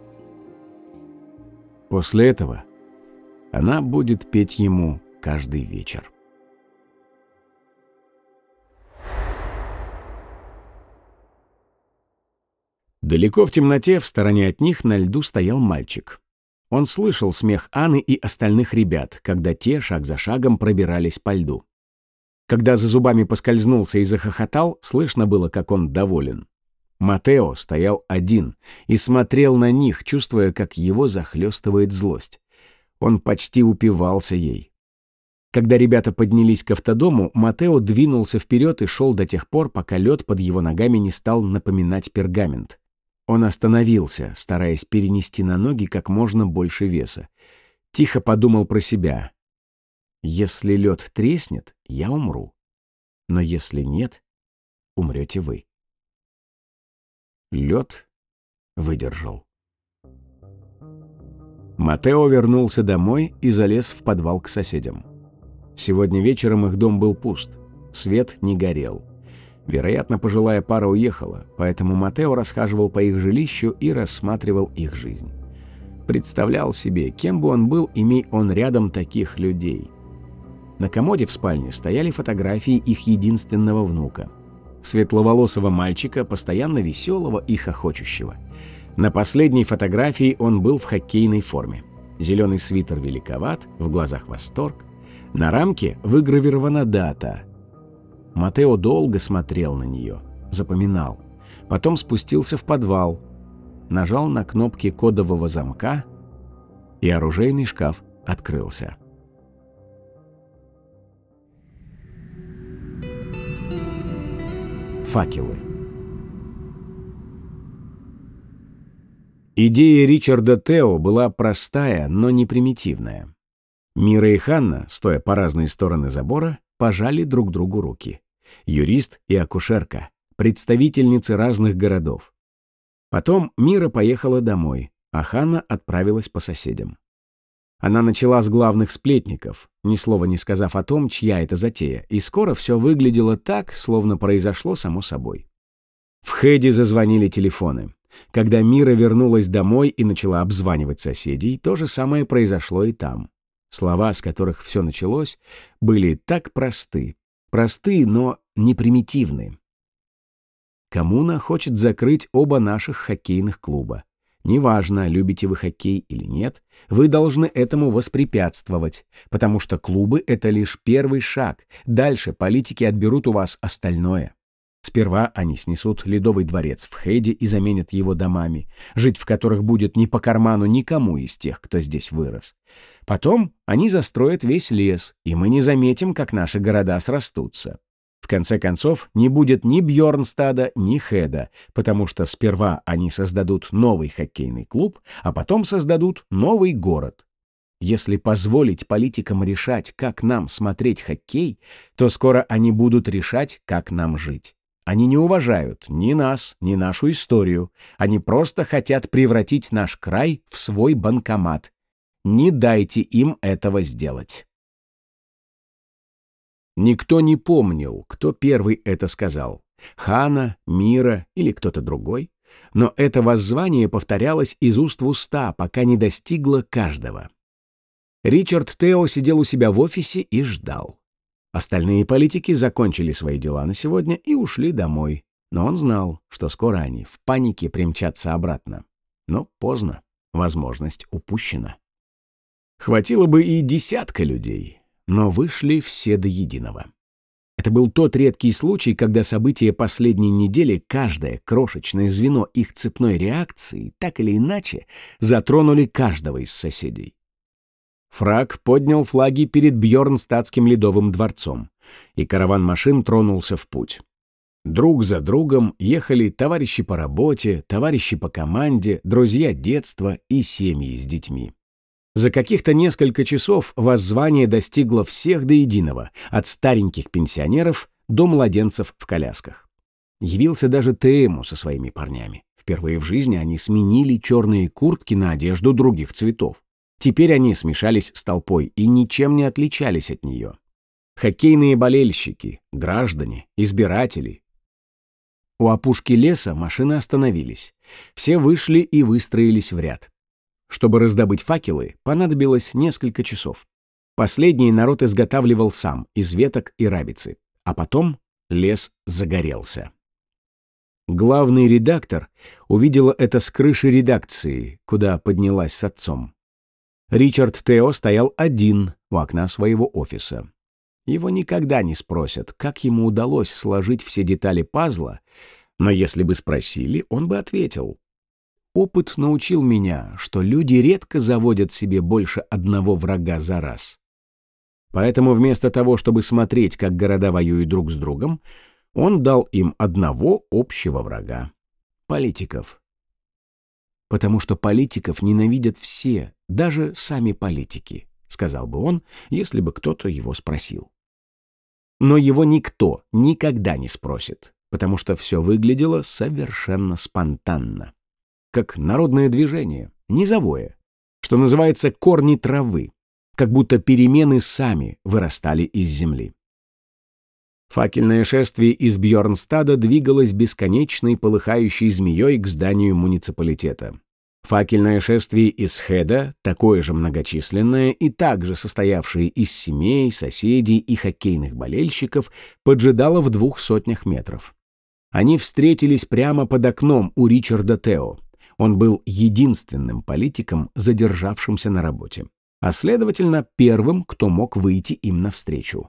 После этого она будет петь ему каждый вечер. Далеко в темноте, в стороне от них, на льду стоял мальчик. Он слышал смех Анны и остальных ребят, когда те шаг за шагом пробирались по льду. Когда за зубами поскользнулся и захохотал, слышно было, как он доволен. Матео стоял один и смотрел на них, чувствуя, как его захлестывает злость. Он почти упивался ей. Когда ребята поднялись к автодому, Матео двинулся вперед и шел до тех пор, пока лед под его ногами не стал напоминать пергамент. Он остановился, стараясь перенести на ноги как можно больше веса. Тихо подумал про себя. «Если лед треснет, я умру. Но если нет, умрете вы». Лед выдержал. Матео вернулся домой и залез в подвал к соседям. Сегодня вечером их дом был пуст, свет не горел. Вероятно, пожилая пара уехала, поэтому Матео расхаживал по их жилищу и рассматривал их жизнь. Представлял себе, кем бы он был, имей он рядом таких людей. На комоде в спальне стояли фотографии их единственного внука. Светловолосого мальчика, постоянно веселого и хохочущего. На последней фотографии он был в хоккейной форме. Зеленый свитер великоват, в глазах восторг. На рамке выгравирована дата. Матео долго смотрел на нее, запоминал. Потом спустился в подвал, нажал на кнопки кодового замка, и оружейный шкаф открылся. Факелы. Идея Ричарда Тео была простая, но не примитивная. Мира и Ханна, стоя по разные стороны забора, пожали друг другу руки. Юрист и акушерка, представительницы разных городов. Потом Мира поехала домой, а Ханна отправилась по соседям. Она начала с главных сплетников, ни слова не сказав о том, чья это затея, и скоро все выглядело так, словно произошло само собой. В Хэдди зазвонили телефоны. Когда Мира вернулась домой и начала обзванивать соседей, то же самое произошло и там. Слова, с которых все началось, были так просты. Просты, но не примитивны. Коммуна хочет закрыть оба наших хоккейных клуба. Неважно, любите вы хоккей или нет, вы должны этому воспрепятствовать, потому что клубы — это лишь первый шаг. Дальше политики отберут у вас остальное. Сперва они снесут Ледовый дворец в Хэдди и заменят его домами, жить в которых будет не по карману никому из тех, кто здесь вырос. Потом они застроят весь лес, и мы не заметим, как наши города срастутся. В конце концов, не будет ни Бьорнстада, ни Хэда, потому что сперва они создадут новый хоккейный клуб, а потом создадут новый город. Если позволить политикам решать, как нам смотреть хоккей, то скоро они будут решать, как нам жить. Они не уважают ни нас, ни нашу историю. Они просто хотят превратить наш край в свой банкомат. Не дайте им этого сделать. Никто не помнил, кто первый это сказал. Хана, Мира или кто-то другой. но это воззвание повторялось из уст в уста, пока не достигло каждого. Ричард Тео сидел у себя в офисе и ждал. Остальные политики закончили свои дела на сегодня и ушли домой, но он знал, что скоро они в панике примчатся обратно. Но поздно, возможность упущена. Хватило бы и десятка людей, но вышли все до единого. Это был тот редкий случай, когда события последней недели, каждое крошечное звено их цепной реакции, так или иначе, затронули каждого из соседей. Фрак поднял флаги перед Бьорнстадтским ледовым дворцом, и караван машин тронулся в путь. Друг за другом ехали товарищи по работе, товарищи по команде, друзья детства и семьи с детьми. За каких-то несколько часов воззвание достигло всех до единого, от стареньких пенсионеров до младенцев в колясках. Явился даже Теему со своими парнями. Впервые в жизни они сменили черные куртки на одежду других цветов. Теперь они смешались с толпой и ничем не отличались от нее. Хоккейные болельщики, граждане, избиратели. У опушки леса машины остановились. Все вышли и выстроились в ряд. Чтобы раздобыть факелы, понадобилось несколько часов. Последний народ изготавливал сам, из веток и рабицы. А потом лес загорелся. Главный редактор увидела это с крыши редакции, куда поднялась с отцом. Ричард Тео стоял один у окна своего офиса. Его никогда не спросят, как ему удалось сложить все детали пазла, но если бы спросили, он бы ответил: «Опыт научил меня, что люди редко заводят себе больше одного врага за раз». Поэтому вместо того, чтобы смотреть, как города воюют друг с другом, он дал им одного общего врага — политиков. «Потому что политиков ненавидят все, даже сами политики», — сказал бы он, если бы кто-то его спросил. Но его никто никогда не спросит, потому что все выглядело совершенно спонтанно. Как народное движение, низовое, что называется корни травы, как будто перемены сами вырастали из земли. Факельное шествие из Бьорнстада двигалось бесконечной полыхающей змеей к зданию муниципалитета. Факельное шествие из Хеда, такое же многочисленное и также состоявшее из семей, соседей и хоккейных болельщиков, поджидало в 200 метров. Они встретились прямо под окном у Ричарда Тео. Он был единственным политиком, задержавшимся на работе, а, следовательно, первым, кто мог выйти им навстречу.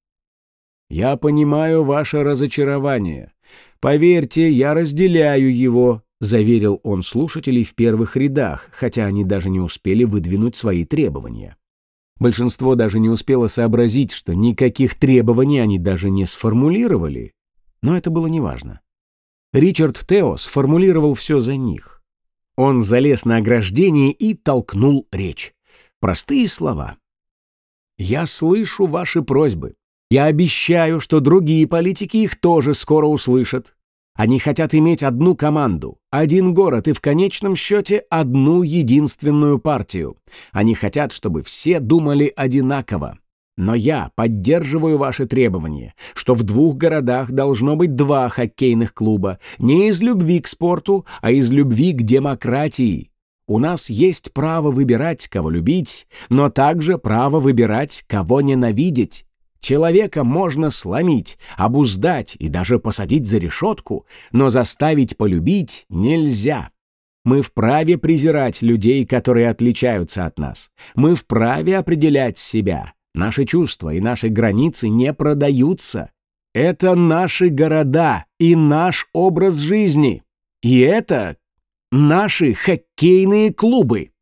«Я понимаю ваше разочарование. Поверьте, я разделяю его», — заверил он слушателей в первых рядах, хотя они даже не успели выдвинуть свои требования. Большинство даже не успело сообразить, что никаких требований они даже не сформулировали. Но это было неважно. Ричард Тео сформулировал все за них. Он залез на ограждение и толкнул речь. Простые слова. «Я слышу ваши просьбы. Я обещаю, что другие политики их тоже скоро услышат. Они хотят иметь одну команду, один город и в конечном счете одну единственную партию. Они хотят, чтобы все думали одинаково. Но я поддерживаю ваши требования, что в 2 городах должно быть 2 хоккейных клуба, не из любви к спорту, а из любви к демократии. У нас есть право выбирать, кого любить, но также право выбирать, кого ненавидеть. Человека можно сломить, обуздать и даже посадить за решетку, но заставить полюбить нельзя. Мы вправе презирать людей, которые отличаются от нас. Мы вправе определять себя. Наши чувства и наши границы не продаются. Это наши города и наш образ жизни. И это наши хоккейные клубы».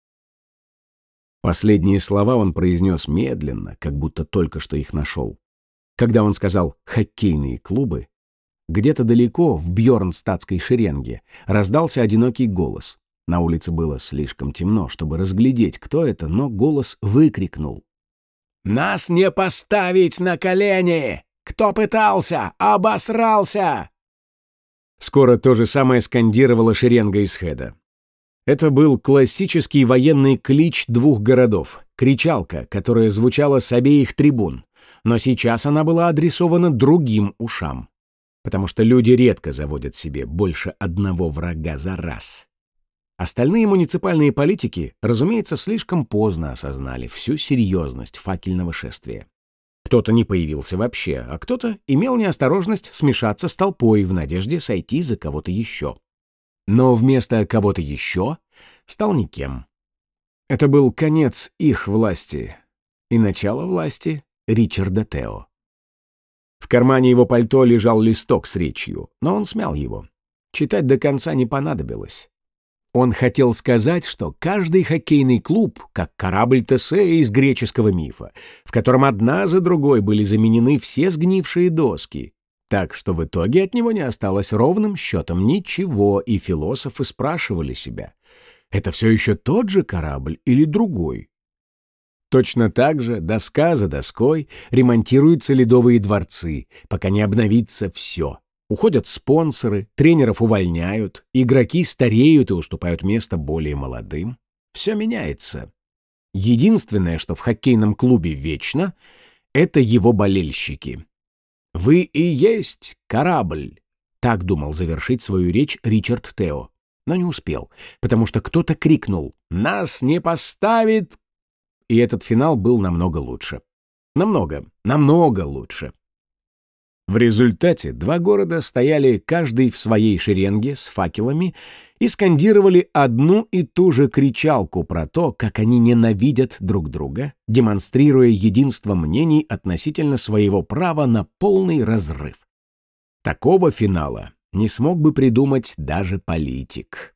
Последние слова он произнес медленно, как будто только что их нашел. Когда он сказал «хоккейные клубы», где-то далеко, в Бьорнстадтской шеренге, раздался одинокий голос. На улице было слишком темно, чтобы разглядеть, кто это, но голос выкрикнул: «Нас не поставить на колени! Кто пытался, обосрался!» Скоро то же самое скандировала шеренга из Хеда. Это был классический военный клич 2 городов, кричалка, которая звучала с обеих трибун, но сейчас она была адресована другим ушам. потому что люди редко заводят себе больше одного врага за раз. Остальные муниципальные политики, разумеется, слишком поздно осознали всю серьезность факельного шествия. Кто-то не появился вообще, а кто-то имел неосторожность смешаться с толпой в надежде сойти за кого-то еще. Но вместо кого-то еще стал никем. Это был конец их власти и начало власти Ричарда Тео. В кармане его пальто лежал листок с речью, но он смял его. Читать до конца не понадобилось. Он хотел сказать, что каждый хоккейный клуб, как корабль Тесея из греческого мифа, в котором одна за другой были заменены все сгнившие доски, так что в итоге от него не осталось ровным счетом ничего, и философы спрашивали себя, это все еще тот же корабль или другой? Точно так же, доска за доской, ремонтируются ледовые дворцы, пока не обновится все. Уходят спонсоры, тренеров увольняют, игроки стареют и уступают место более молодым. Все меняется. Единственное, что в хоккейном клубе вечно, это его болельщики. «Вы и есть корабль», — так думал завершить свою речь Ричард Тео, но не успел, потому что кто-то крикнул «Нас не поставит!» И этот финал был намного лучше. Намного лучше. В результате два города стояли каждый в своей шеренге с факелами и скандировали одну и ту же кричалку про то, как они ненавидят друг друга, демонстрируя единство мнений относительно своего права на полный разрыв. Такого финала не смог бы придумать даже политик.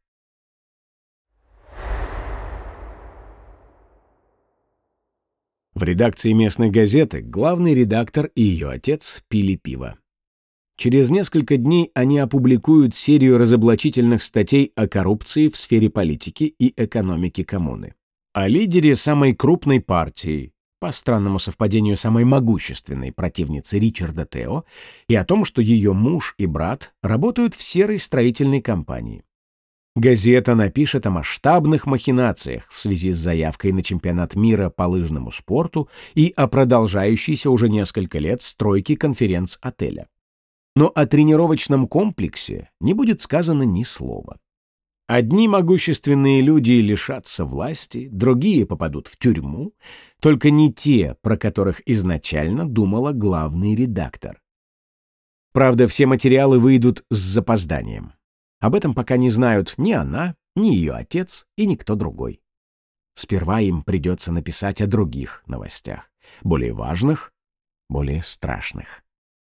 В редакции местной газеты главный редактор и ее отец пили пиво. Через несколько дней они опубликуют серию разоблачительных статей о коррупции в сфере политики и экономики коммуны, о лидере самой крупной партии, по странному совпадению самой могущественной противницы Ричарда Тео, и о том, что ее муж и брат работают в серой строительной компании. Газета напишет о масштабных махинациях в связи с заявкой на чемпионат мира по лыжному спорту и о продолжающейся уже несколько лет стройке конференц-отеля. Но о тренировочном комплексе не будет сказано ни слова. Одни могущественные люди лишатся власти, другие попадут в тюрьму, только не те, про которых изначально думала главный редактор. Правда, все материалы выйдут с запозданием. Об этом пока не знают ни она, ни ее отец и никто другой. Сперва им придется написать о других новостях, более важных, более страшных.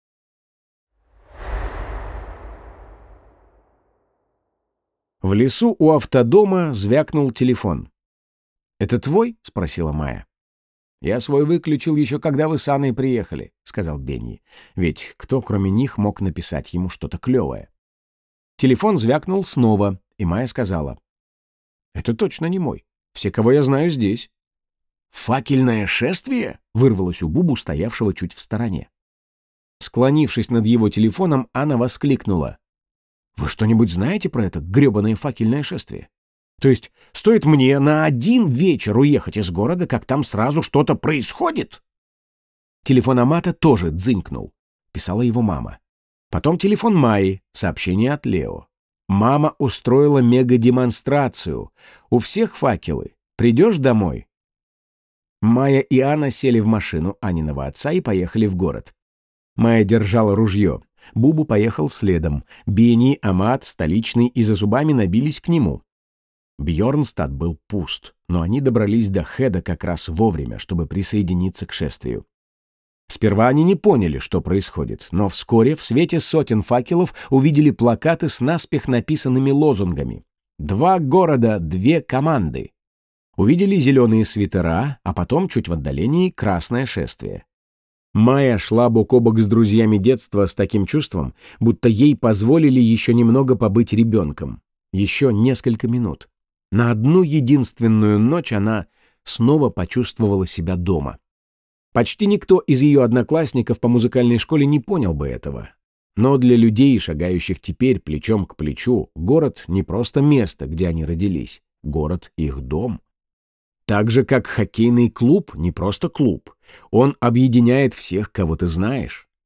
В лесу у автодома звякнул телефон. «Это твой?» — спросила Майя. «Я свой выключил еще когда вы с Анной приехали», — сказал Бенни. Ведь кто, кроме них, мог написать ему что-то клевое? Телефон звякнул снова, и Майя сказала. «Это точно не мой. Все, кого я знаю, здесь». «Факельное шествие?» — вырвалось у Бубу, стоявшего чуть в стороне. Склонившись над его телефоном, Анна воскликнула. «Вы что-нибудь знаете про это грёбаное факельное шествие? То есть стоит мне на один вечер уехать из города, как там сразу что-то происходит?» Телефон Амата тоже дзынькнул. Писала его мама. Потом телефон Майи, сообщение от Лео. Мама устроила мега-демонстрацию. У всех факелы. Придешь домой? Майя и Анна сели в машину Аниного отца и поехали в город. Майя держала ружье. Бубу поехал следом. Бенни, Амат, Столичный и за зубами набились к нему. Бьорнстад был пуст, но они добрались до Хеда как раз вовремя, чтобы присоединиться к шествию. Сперва они не поняли, что происходит, но вскоре в свете сотен факелов увидели плакаты с наспех написанными лозунгами. «Два города, две команды». Увидели зеленые свитера, а потом, чуть в отдалении, красное шествие. Майя шла бок о бок с друзьями детства с таким чувством, будто ей позволили еще немного побыть ребенком. Еще несколько минут. На одну единственную ночь она снова почувствовала себя дома. Почти никто из ее одноклассников по музыкальной школе не понял бы этого. Но для людей, шагающих теперь плечом к плечу, город не просто место, где они родились. Город — их дом. Так же, как хоккейный клуб не просто клуб. Он объединяет всех, кого ты знаешь.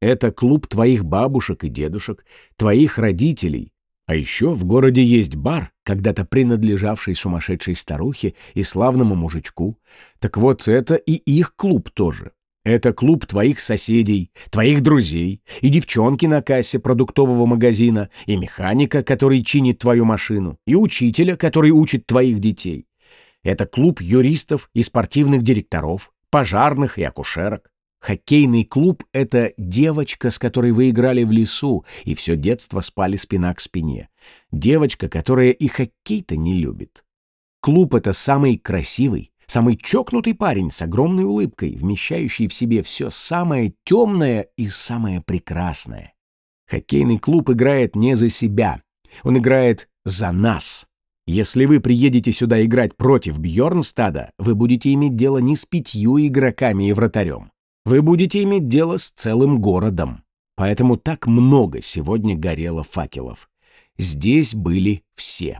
Это клуб твоих бабушек и дедушек, твоих родителей. А еще в городе есть бар, когда-то принадлежавший сумасшедшей старухе и славному мужичку. Так вот, это и их клуб тоже. Это клуб твоих соседей, твоих друзей, и девчонки на кассе продуктового магазина, и механика, который чинит твою машину, и учителя, который учит твоих детей. Это клуб юристов и спортивных директоров, пожарных и акушерок. Хоккейный клуб — это девочка, с которой вы играли в лесу и все детство спали спина к спине. Девочка, которая и хоккей-то не любит. Клуб — это самый красивый, самый чокнутый парень с огромной улыбкой, вмещающий в себе все самое темное и самое прекрасное. Хоккейный клуб играет не за себя, он играет за нас. Если вы приедете сюда играть против Бьорнстада, вы будете иметь дело не с 5 игроками и вратарем. Вы будете иметь дело с целым городом. Поэтому так много сегодня горело факелов. Здесь были все.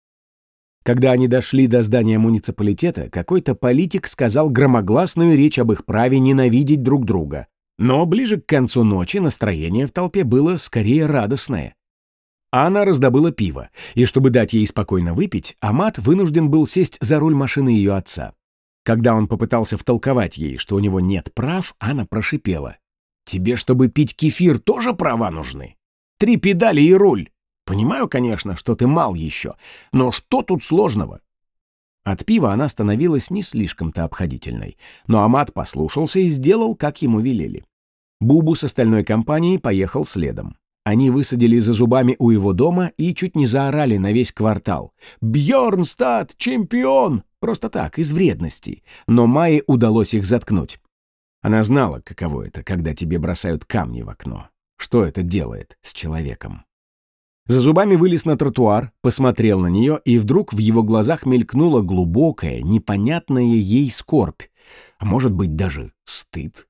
Когда они дошли до здания муниципалитета, какой-то политик сказал громогласную речь об их праве ненавидеть друг друга. Но ближе к концу ночи настроение в толпе было скорее радостное. Анна раздобыла пиво, и чтобы дать ей спокойно выпить, Амат вынужден был сесть за руль машины ее отца. Когда он попытался втолковать ей, что у него нет прав, Анна прошипела: «Тебе, чтобы пить кефир, тоже права нужны? 3 педали и руль. Понимаю, конечно, что ты мал еще, но что тут сложного?» От пива она становилась не слишком-то обходительной, но Амат послушался и сделал, как ему велели. Бубу с остальной компанией поехал следом. Они высадили за зубами у его дома и чуть не заорали на весь квартал: «Бьорнстад, чемпион!» Просто так, из вредности. Но Майе удалось их заткнуть. Она знала, каково это, когда тебе бросают камни в окно. Что это делает с человеком. За зубами вылез на тротуар, посмотрел на нее, и вдруг в его глазах мелькнула глубокая, непонятная ей скорбь. А может быть, даже стыд.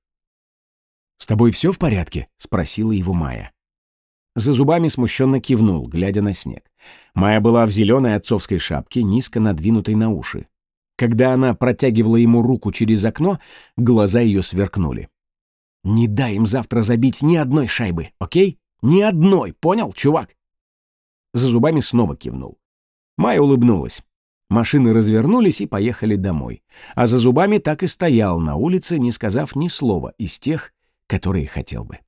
«С тобой все в порядке?» — спросила его Майя. За зубами смущенно кивнул, глядя на снег. Майя была в зеленой отцовской шапке, низко надвинутой на уши. Когда она протягивала ему руку через окно, глаза ее сверкнули. «Не дай им завтра забить ни одной шайбы, окей? Ни одной, понял, чувак?» За зубами снова кивнул. Майя улыбнулась. Машины развернулись и поехали домой. А за зубами так и стоял на улице, не сказав ни слова из тех, которые хотел бы.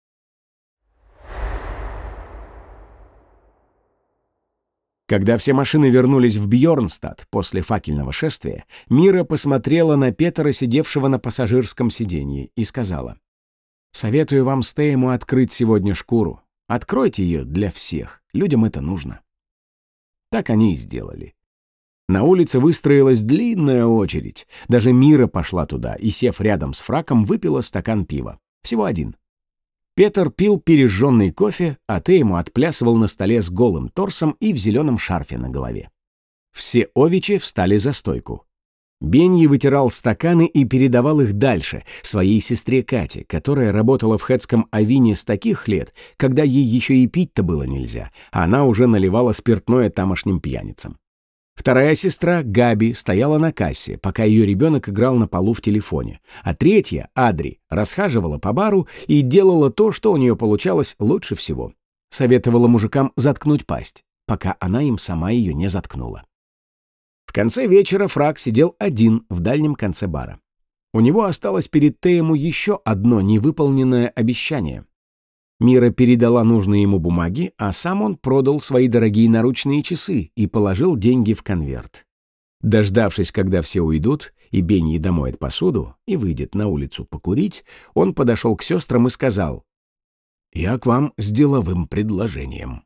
Когда все машины вернулись в Бьорнстад после факельного шествия, Мира посмотрела на Петера, сидевшего на пассажирском сиденье, и сказала: «Советую вам с Теему открыть сегодня шкуру. Откройте ее для всех. Людям это нужно». Так они и сделали. На улице выстроилась длинная очередь. Даже Мира пошла туда и, сев рядом с Фраком, выпила стакан пива. Всего один. Петр пил пережженный кофе, а Тейму отплясывал на столе с голым торсом и в зеленом шарфе на голове. Все овечи встали за стойку. Беньи вытирал стаканы и передавал их дальше, своей сестре Кате, которая работала в хетском авине с таких лет, когда ей еще и пить-то было нельзя, а она уже наливала спиртное тамошним пьяницам. Вторая сестра, Габи, стояла на кассе, пока ее ребенок играл на полу в телефоне, а третья, Адри, расхаживала по бару и делала то, что у нее получалось лучше всего. Советовала мужикам заткнуть пасть, пока она им сама ее не заткнула. В конце вечера Фрак сидел один в дальнем конце бара. У него осталось перед Теему еще одно невыполненное обещание. Мира передала нужные ему бумаги, а сам он продал свои дорогие наручные часы и положил деньги в конверт. Дождавшись, когда все уйдут, и Беньи домоет посуду и выйдет на улицу покурить, он подошел к сестрам и сказал: «Я к вам с деловым предложением».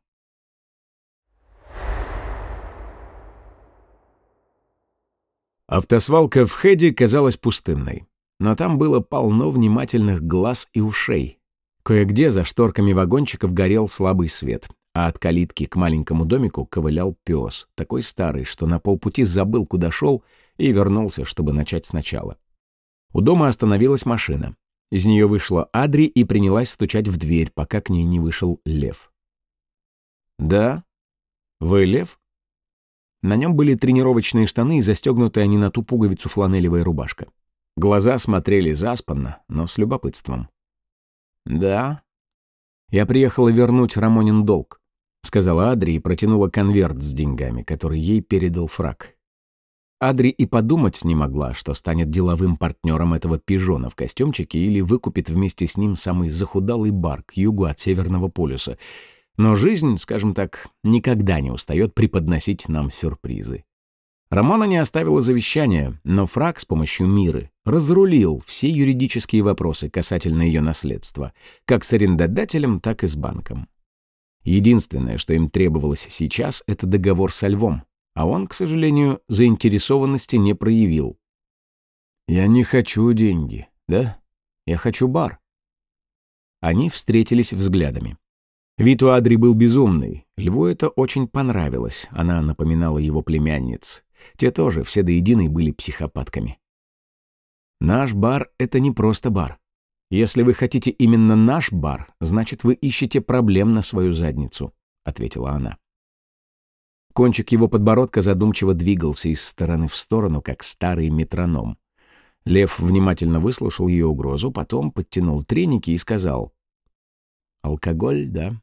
Автосвалка в Хеде казалась пустынной, но там было полно внимательных глаз и ушей. Кое-где за шторками вагончиков горел слабый свет, а от калитки к маленькому домику ковылял пес, такой старый, что на полпути забыл, куда шел, и вернулся, чтобы начать сначала. У дома остановилась машина. Из нее вышла Адри и принялась стучать в дверь, пока к ней не вышел Лев. «Да? Вы Лев?» На нем были тренировочные штаны и застегнутая не на ту пуговицу фланелевая рубашка. Глаза смотрели заспанно, но с любопытством. «Да. Я приехала вернуть Рамонин долг», — сказала Адри и протянула конверт с деньгами, который ей передал Фрак. Адри и подумать не могла, что станет деловым партнером этого пижона в костюмчике или выкупит вместе с ним самый захудалый бар к югу от Северного полюса. Но жизнь, скажем так, никогда не устает преподносить нам сюрпризы. Рамона не оставила завещания, но Фрак с помощью Миры разрулил все юридические вопросы касательно ее наследства, как с арендодателем, так и с банком. Единственное, что им требовалось сейчас, это договор со Львом, а он, к сожалению, заинтересованности не проявил. «Я не хочу деньги, да? Я хочу бар». Они встретились взглядами. Вид у Адри был безумный. Льву это очень понравилось. Она напоминала его племянниц. Те тоже, все до единой, были психопатками. «Наш бар — это не просто бар. Если вы хотите именно наш бар, значит, вы ищете проблем на свою задницу», — ответила она. Кончик его подбородка задумчиво двигался из стороны в сторону, как старый метроном. Лев внимательно выслушал ее угрозу, потом подтянул треники и сказал: «Алкоголь, да?»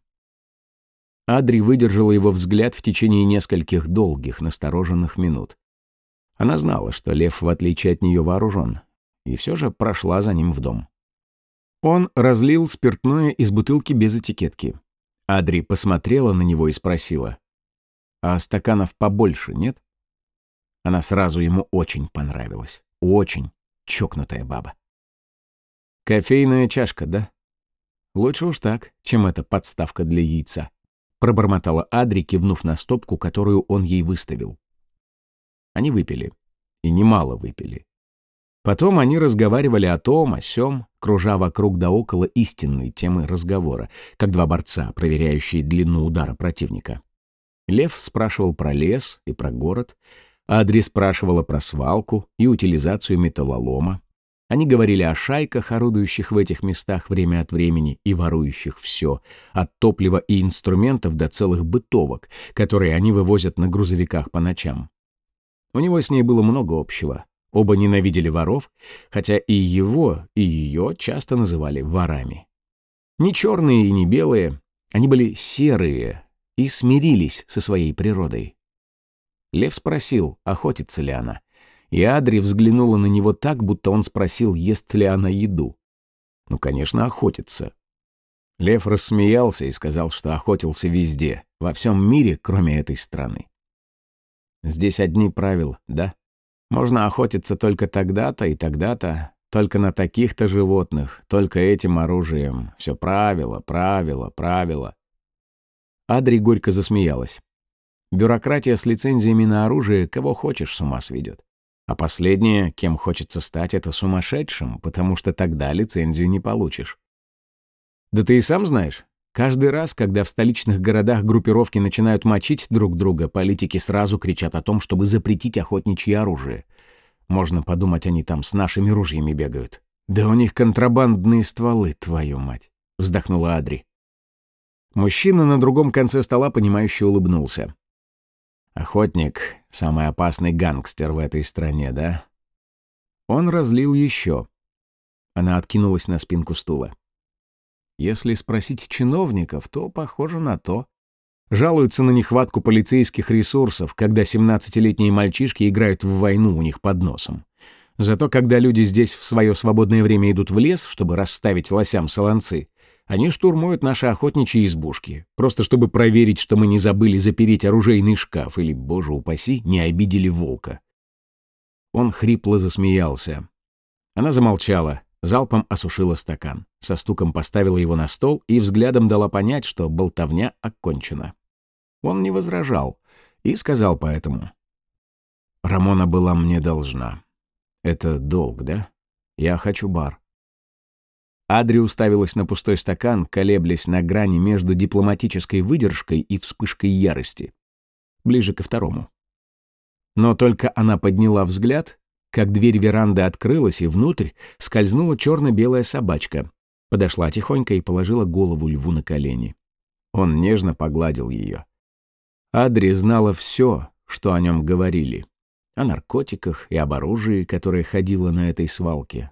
Адри выдержала его взгляд в течение нескольких долгих, настороженных минут. Она знала, что Лев, в отличие от нее, вооружен, и все же прошла за ним в дом. Он разлил спиртное из бутылки без этикетки. Адри посмотрела на него и спросила: «А стаканов побольше нет?» Она сразу ему очень понравилась. Очень чокнутая баба. «Кофейная чашка, да? Лучше уж так, чем эта подставка для яйца», — пробормотала Адри, кивнув на стопку, которую он ей выставил. Они выпили. И немало выпили. Потом они разговаривали о том, о сём, кружа вокруг да около истинной темы разговора, как два борца, проверяющие длину удара противника. Лев спрашивал про лес и про город, Адри спрашивала про свалку и утилизацию металлолома. Они говорили о шайках, орудующих в этих местах время от времени и ворующих все, от топлива и инструментов до целых бытовок, которые они вывозят на грузовиках по ночам. У него с ней было много общего. Оба ненавидели воров, хотя и его, и ее часто называли ворами. Не черные и не белые, они были серые и смирились со своей природой. Лев спросил, охотится ли она, и Адри взглянула на него так, будто он спросил, ест ли она еду. Ну, конечно, охотится. Лев рассмеялся и сказал, что охотился везде, во всем мире, кроме этой страны. Здесь одни правила, да? Можно охотиться только тогда-то и тогда-то, только на таких-то животных, только этим оружием. Все правила, правила, правила. Адри горько засмеялась. Бюрократия с лицензиями на оружие кого хочешь с ума сведет. А последнее, кем хочется стать, это сумасшедшим, потому что тогда лицензию не получишь. Да ты и сам знаешь, каждый раз, когда в столичных городах группировки начинают мочить друг друга, политики сразу кричат о том, чтобы запретить охотничье оружие. Можно подумать, они там с нашими ружьями бегают. Да у них контрабандные стволы, твою мать, вздохнула Адри. Мужчина на другом конце стола, понимающе улыбнулся. Охотник — самый опасный гангстер в этой стране, да? Он разлил еще. Она откинулась на спинку стула. Если спросить чиновников, то похоже на то. Жалуются на нехватку полицейских ресурсов, когда 17-летние мальчишки играют в войну у них под носом. Зато когда люди здесь в свое свободное время идут в лес, чтобы расставить лосям солонцы, они штурмуют наши охотничьи избушки, просто чтобы проверить, что мы не забыли запереть оружейный шкаф или, боже упаси, не обидели волка. Он хрипло засмеялся. Она замолчала, залпом осушила стакан, со стуком поставила его на стол и взглядом дала понять, что болтовня окончена. Он не возражал и сказал поэтому: «Рамона была мне должна. Это долг, да? Я хочу бар». Адри уставилась на пустой стакан, колеблясь на грани между дипломатической выдержкой и вспышкой ярости. Ближе ко второму. Но только она подняла взгляд, как дверь веранды открылась, и внутрь скользнула черно-белая собачка, подошла тихонько и положила голову Льву на колени. Он нежно погладил ее. Адри знала все, что о нем говорили. О наркотиках и об оружии, которое ходило на этой свалке.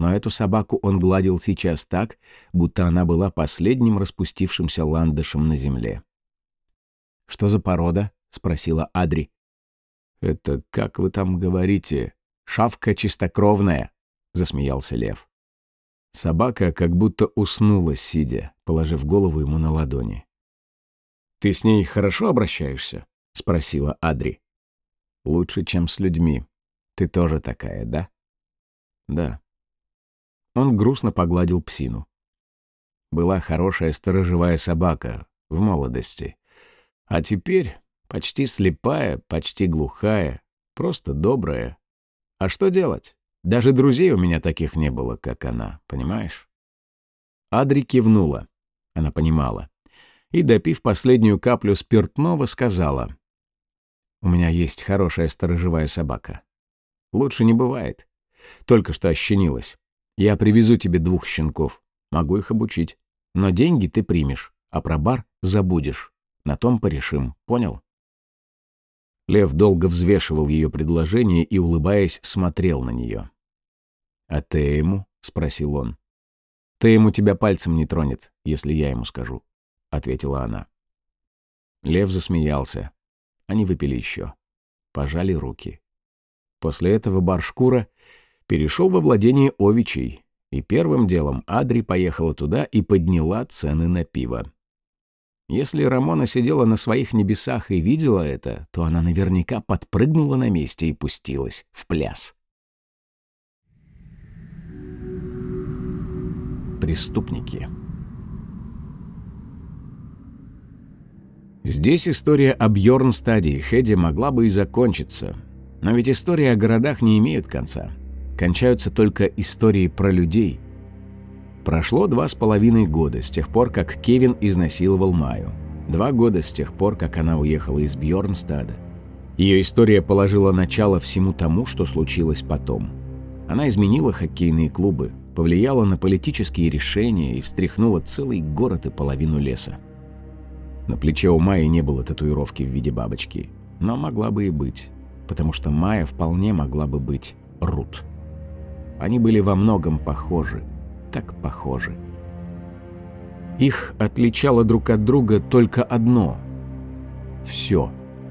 но эту собаку он гладил сейчас так, будто она была последним распустившимся ландышем на земле. «Что за порода?» — спросила Адри. «Это, как вы там говорите, шавка чистокровная», — засмеялся Лев. Собака как будто уснула, сидя, положив голову ему на ладони. «Ты с ней хорошо обращаешься?» — спросила Адри. «Лучше, чем с людьми. Ты тоже такая, да?» «Да». Он грустно погладил псину. «Была хорошая сторожевая собака в молодости. А теперь почти слепая, почти глухая, просто добрая. А что делать? Даже друзей у меня таких не было, как она, понимаешь?» Адри кивнула. Она понимала. И, допив последнюю каплю спиртного, сказала: «У меня есть хорошая сторожевая собака. Лучше не бывает. Только что ощенилась. Я привезу тебе 2 щенков. Могу их обучить. Но деньги ты примешь, а про бар забудешь. На том порешим, понял?» Лев долго взвешивал ее предложение и, улыбаясь, смотрел на нее. «А ты ему?» — спросил он. «Ты ему тебя пальцем не тронет, если я ему скажу», — ответила она. Лев засмеялся. Они выпили еще. Пожали руки. После этого бар «Шкура» перешел во владение Овичей, и первым делом Адри поехала туда и подняла цены на пиво. Если Рамона сидела на своих небесах и видела это, то она наверняка подпрыгнула на месте и пустилась в пляс. Преступники. Здесь история о Бьорнстаде и Хеде могла бы и закончиться. Но ведь истории о городах не имеют конца. Кончаются только истории про людей. Прошло 2,5 года с тех пор, как Кевин изнасиловал Майю. 2 года с тех пор, как она уехала из Бьорнстада. Ее история положила начало всему тому, что случилось потом. Она изменила хоккейные клубы, повлияла на политические решения и встряхнула целый город и половину леса. На плече у Майи не было татуировки в виде бабочки, но могла бы и быть, потому что Майя вполне могла бы быть Рут. Они были во многом похожи, так похожи. Их отличало друг от друга только одно — все.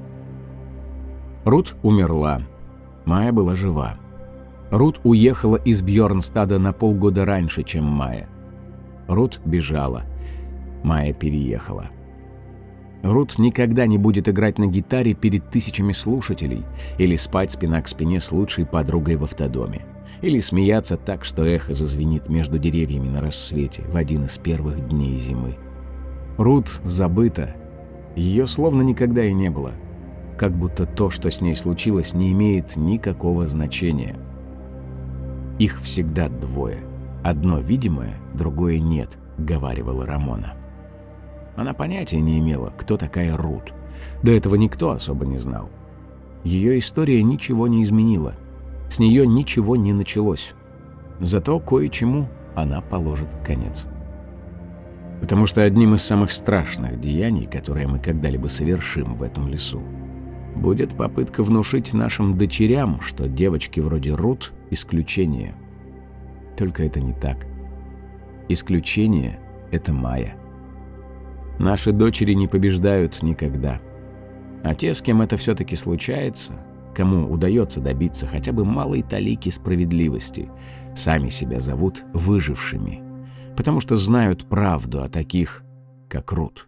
Рут умерла, Майя была жива. Рут уехала из Бьорнстада на полгода раньше, чем Майя. Рут бежала, Майя переехала. Рут никогда не будет играть на гитаре перед тысячами слушателей или спать спина к спине с лучшей подругой в автодоме, или смеяться так, что эхо зазвенит между деревьями на рассвете в один из первых дней зимы. Рут забыта. Ее словно никогда и не было. Как будто то, что с ней случилось, не имеет никакого значения. Их всегда 2. Одно видимое, другое нет, говаривала Рамона. Она понятия не имела, кто такая Рут. До этого никто особо не знал. Ее история ничего не изменила. С нее ничего не началось. Зато кое-чему она положит конец. Потому что одним из самых страшных деяний, которые мы когда-либо совершим в этом лесу, будет попытка внушить нашим дочерям, что девочки вроде Рут — исключение. Только это не так. Исключение — это Майя. Наши дочери не побеждают никогда. А те, с кем это все-таки случается, кому удается добиться хотя бы малой талики справедливости, сами себя зовут выжившими, потому что знают правду о таких, как Рут.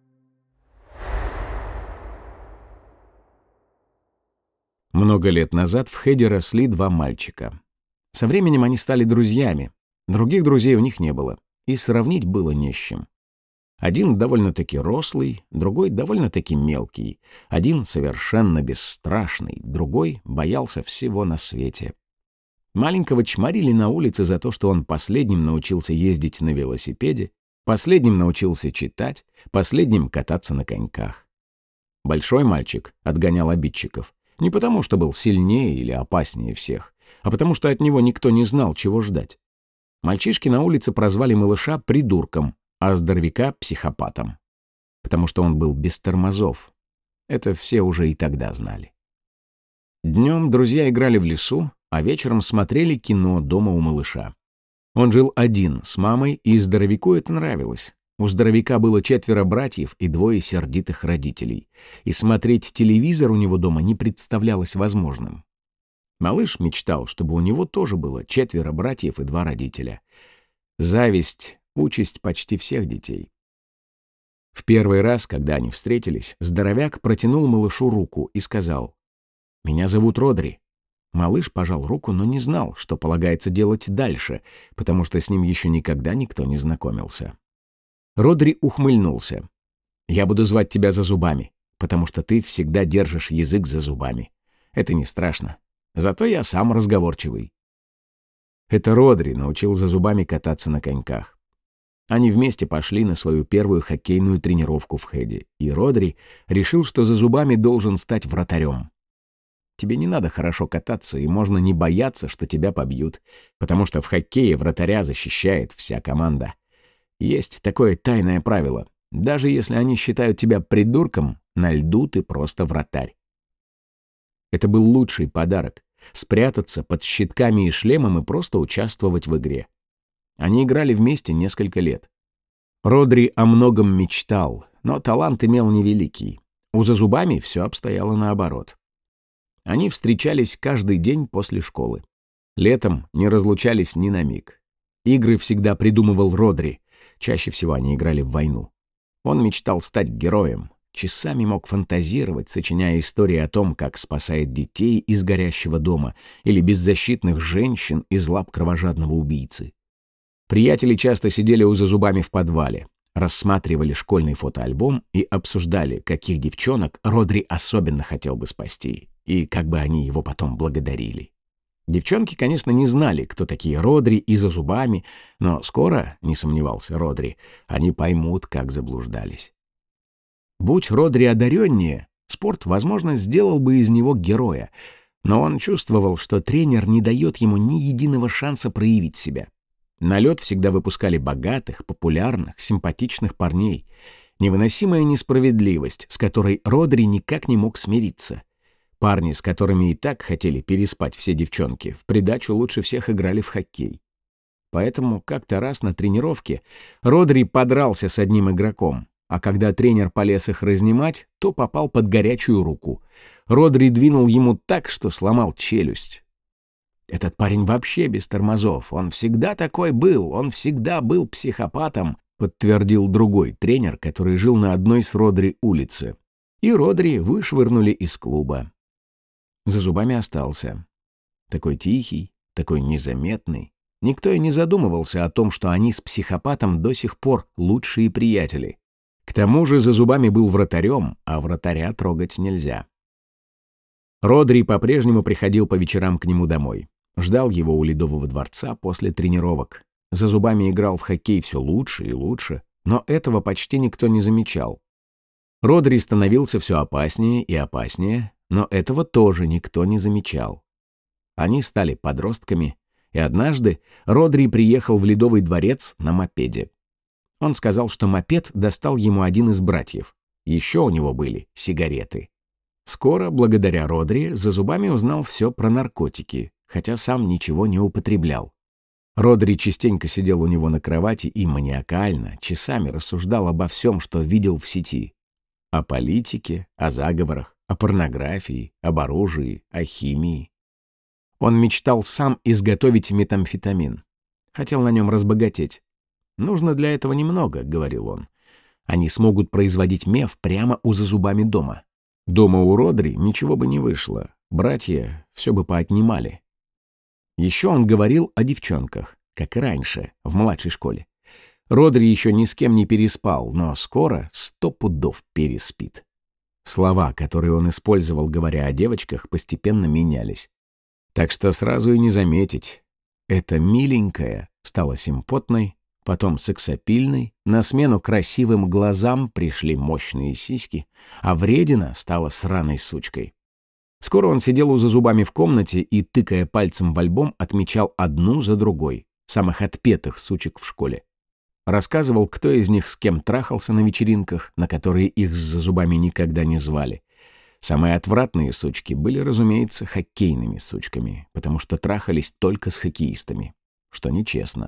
Много лет назад в Хеде росли 2 мальчика. Со временем они стали друзьями. Других друзей у них не было, и сравнить было не с чем. Один довольно-таки рослый, другой довольно-таки мелкий. Один совершенно бесстрашный, другой боялся всего на свете. Маленького чморили на улице за то, что он последним научился ездить на велосипеде, последним научился читать, последним кататься на коньках. Большой мальчик отгонял обидчиков не потому, что был сильнее или опаснее всех, а потому что от него никто не знал, чего ждать. Мальчишки на улице прозвали малыша придурком, а здоровяка — психопатом. Потому что он был без тормозов. Это все уже и тогда знали. Днем друзья играли в лесу, а вечером смотрели кино дома у малыша. Он жил один, с мамой, и здоровяку это нравилось. У здоровяка было 4 братьев и 2 сердитых родителей. И смотреть телевизор у него дома не представлялось возможным. Малыш мечтал, чтобы у него тоже было 4 братьев и 2 родителя. Зависть — участь почти всех детей. В первый раз, когда они встретились, здоровяк протянул малышу руку и сказал: «Меня зовут Родри». Малыш пожал руку, но не знал, что полагается делать дальше, потому что с ним еще никогда никто не знакомился. Родри ухмыльнулся. «Я буду звать тебя за зубами, потому что ты всегда держишь язык за зубами. Это не страшно. Зато я сам разговорчивый». Это Родри научил за зубами кататься на коньках. Они вместе пошли на свою первую хоккейную тренировку в Хэде, и Родри решил, что за зубами должен стать вратарем. Тебе не надо хорошо кататься, и можно не бояться, что тебя побьют, потому что в хоккее вратаря защищает вся команда. Есть такое тайное правило. Даже если они считают тебя придурком, на льду ты просто вратарь. Это был лучший подарок — спрятаться под щитками и шлемом и просто участвовать в игре. Они играли вместе несколько лет. Родри о многом мечтал, но талант имел невеликий. У за зубами все обстояло наоборот. Они встречались каждый день после школы. Летом не разлучались ни на миг. Игры всегда придумывал Родри. Чаще всего они играли в войну. Он мечтал стать героем. Часами мог фантазировать, сочиняя истории о том, как спасает детей из горящего дома или беззащитных женщин из лап кровожадного убийцы. Приятели часто сидели у за зубами в подвале, рассматривали школьный фотоальбом и обсуждали, каких девчонок Родри особенно хотел бы спасти, и как бы они его потом благодарили. Девчонки, конечно, не знали, кто такие Родри и за зубами, но скоро, не сомневался Родри, они поймут, как заблуждались. Будь Родри одареннее, спорт, возможно, сделал бы из него героя, но он чувствовал, что тренер не дает ему ни единого шанса проявить себя. На лед всегда выпускали богатых, популярных, симпатичных парней. Невыносимая несправедливость, с которой Родри никак не мог смириться. Парни, с которыми и так хотели переспать все девчонки, в придачу лучше всех играли в хоккей. Поэтому как-то раз на тренировке Родри подрался с одним игроком, а когда тренер полез их разнимать, то попал под горячую руку. Родри двинул ему так, что сломал челюсть. «Этот парень вообще без тормозов. Он всегда такой был. Он всегда был психопатом», подтвердил другой тренер, который жил на одной с Родри улице. И Родри вышвырнули из клуба. За зубами остался. Такой тихий, такой незаметный. Никто и не задумывался о том, что они с психопатом до сих пор лучшие приятели. К тому же за зубами был вратарем, а вратаря трогать нельзя. Родри по-прежнему приходил по вечерам к нему домой. Ждал его у Ледового дворца после тренировок. За зубами играл в хоккей все лучше и лучше, но этого почти никто не замечал. Родри становился все опаснее и опаснее, но этого тоже никто не замечал. Они стали подростками, и однажды Родри приехал в Ледовый дворец на мопеде. Он сказал, что мопед достал ему один из братьев. Еще у него были сигареты. Скоро, благодаря Родри, за зубами узнал все про наркотики, хотя сам ничего не употреблял. Родри частенько сидел у него на кровати и маниакально, часами рассуждал обо всем, что видел в сети. О политике, о заговорах, о порнографии, об оружии, о химии. Он мечтал сам изготовить метамфетамин. Хотел на нем разбогатеть. «Нужно для этого немного», — говорил он. «Они смогут производить меф прямо у за зубами дома. Дома у Родри ничего бы не вышло. Братья все бы поотнимали». Еще он говорил о девчонках, как и раньше, в младшей школе. Родри еще ни с кем не переспал, но скоро 100 пудов переспит. Слова, которые он использовал, говоря о девочках, постепенно менялись. Так что сразу и не заметить. Эта миленькая стала симпотной, потом сексапильной, на смену красивым глазам пришли мощные сиськи, а вредина стала сраной сучкой. Скоро он сидел у за зубами в комнате и, тыкая пальцем в альбом, отмечал одну за другой самых отпетых сучек в школе. Рассказывал, кто из них с кем трахался на вечеринках, на которые их с за зубами никогда не звали. Самые отвратные сучки были, разумеется, хоккейными сучками, потому что трахались только с хоккеистами, что нечестно.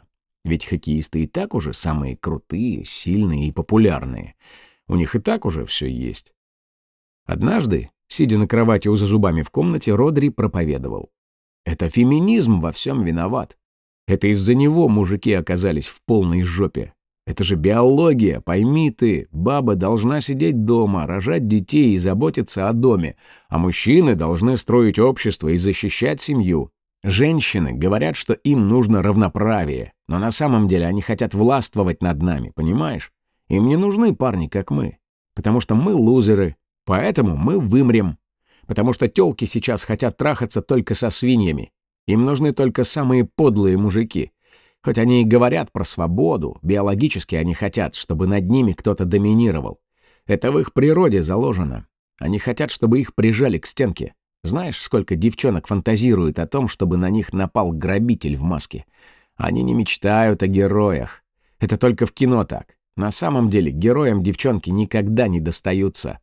Ведь хоккеисты и так уже самые крутые, сильные и популярные. У них и так уже все есть. Однажды, сидя на кровати у зубами в комнате, Родри проповедовал: «Это феминизм во всем виноват. Это из-за него мужики оказались в полной жопе. Это же биология, пойми ты. Баба должна сидеть дома, рожать детей и заботиться о доме, а мужчины должны строить общество и защищать семью. Женщины говорят, что им нужно равноправие, но на самом деле они хотят властвовать над нами, понимаешь? Им не нужны парни, как мы, потому что мы лузеры, поэтому мы вымрем. Потому что тёлки сейчас хотят трахаться только со свиньями. Им нужны только самые подлые мужики. Хоть они и говорят про свободу, биологически они хотят, чтобы над ними кто-то доминировал. Это в их природе заложено. Они хотят, чтобы их прижали к стенке. Знаешь, сколько девчонок фантазируют о том, чтобы на них напал грабитель в маске? Они не мечтают о героях. Это только в кино так. На самом деле героям девчонки никогда не достаются».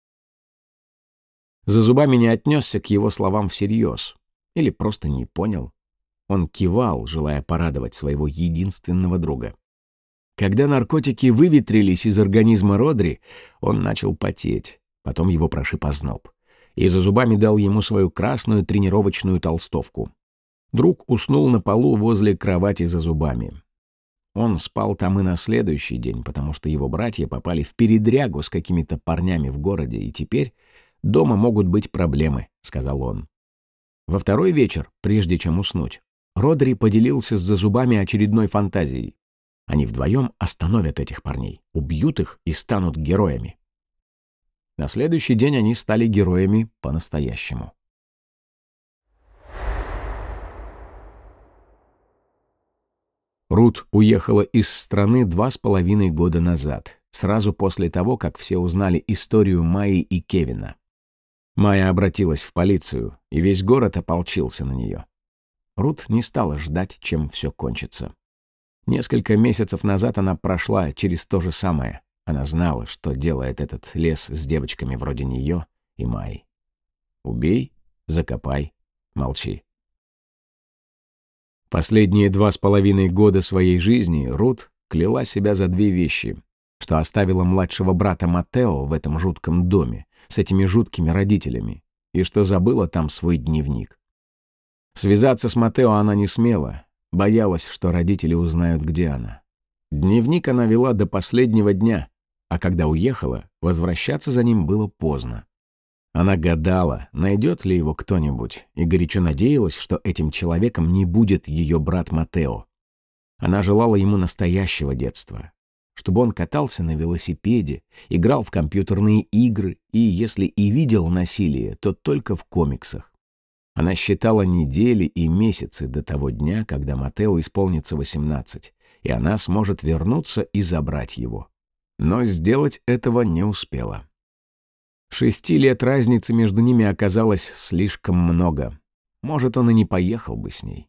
За зубами не отнесся к его словам всерьез. Или просто не понял. Он кивал, желая порадовать своего единственного друга. Когда наркотики выветрились из организма Родри, он начал потеть. Потом его прошиб озноб. И за зубами дал ему свою красную тренировочную толстовку. Друг уснул на полу возле кровати за зубами. Он спал там и на следующий день, потому что его братья попали в передрягу с какими-то парнями в городе, и теперь дома могут быть проблемы, сказал он. Во второй вечер, прежде чем уснуть, Родри поделился с зазубами очередной фантазией. Они вдвоем остановят этих парней, убьют их и станут героями. На следующий день они стали героями по-настоящему. Рут уехала из страны 2,5 года назад, сразу после того, как все узнали историю Майи и Кевина. Майя обратилась в полицию, и весь город ополчился на нее. Рут не стала ждать, чем все кончится. Несколько месяцев назад она прошла через то же самое. Она знала, что делает этот лес с девочками вроде нее и Майи. Убей, закопай, молчи. Последние 2,5 года своей жизни Рут кляла себя за 2 вещи: что оставила младшего брата Матео в этом жутком доме, с этими жуткими родителями, и что забыла там свой дневник. Связаться с Матео она не смела, боялась, что родители узнают, где она. Дневник она вела до последнего дня, а когда уехала, возвращаться за ним было поздно. Она гадала, найдет ли его кто-нибудь, и горячо надеялась, что этим человеком не будет ее брат Матео. Она желала ему настоящего детства, чтобы он катался на велосипеде, играл в компьютерные игры и, если и видел насилие, то только в комиксах. Она считала недели и месяцы до того дня, когда Матео исполнится 18, и она сможет вернуться и забрать его. Но сделать этого не успела. 6 лет разницы между ними оказалось слишком много. Может, он и не поехал бы с ней.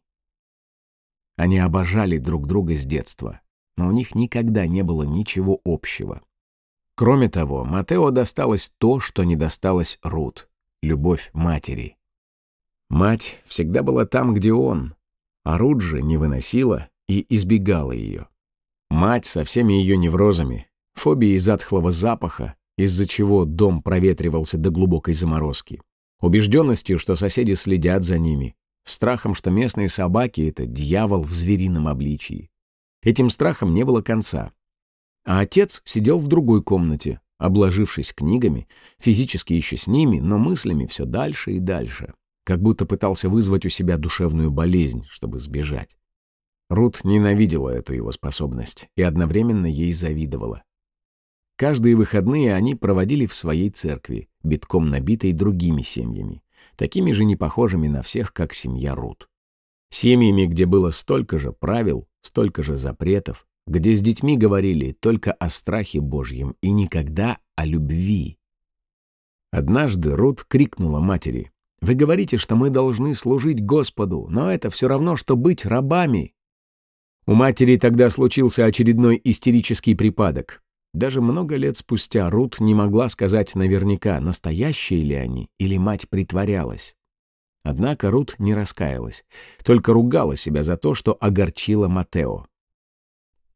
Они обожали друг друга с детства, но у них никогда не было ничего общего. Кроме того, Матео досталось то, что не досталось Рут — любовь матери. Мать всегда была там, где он, а Рут же не выносила и избегала ее. Мать со всеми ее неврозами, фобией затхлого запаха, из-за чего дом проветривался до глубокой заморозки, убежденностью, что соседи следят за ними, страхом, что местные собаки — это дьявол в зверином обличии. Этим страхом не было конца. А отец сидел в другой комнате, обложившись книгами, физически еще с ними, но мыслями все дальше и дальше, как будто пытался вызвать у себя душевную болезнь, чтобы сбежать. Рут ненавидела эту его способность и одновременно ей завидовала. Каждые выходные они проводили в своей церкви, битком набитой другими семьями, такими же непохожими на всех, как семья Рут. Семьями, где было столько же правил, столько же запретов, где с детьми говорили только о страхе Божьем и никогда о любви. Однажды Рут крикнула матери: «Вы говорите, что мы должны служить Господу, но это все равно, что быть рабами». У матери тогда случился очередной истерический припадок. Даже много лет спустя Рут не могла сказать наверняка, настоящие ли они или мать притворялась. Однако Рут не раскаялась, только ругала себя за то, что огорчила Матео.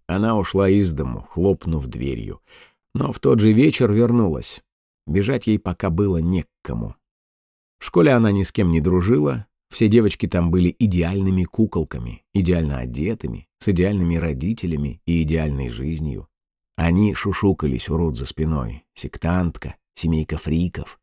Она ушла из дому, хлопнув дверью. Но в тот же вечер вернулась. Бежать ей пока было не к кому. В школе она ни с кем не дружила. Все девочки там были идеальными куколками, идеально одетыми, с идеальными родителями и идеальной жизнью. Они шушукались у Рут за спиной. Сектантка, семейка фриков.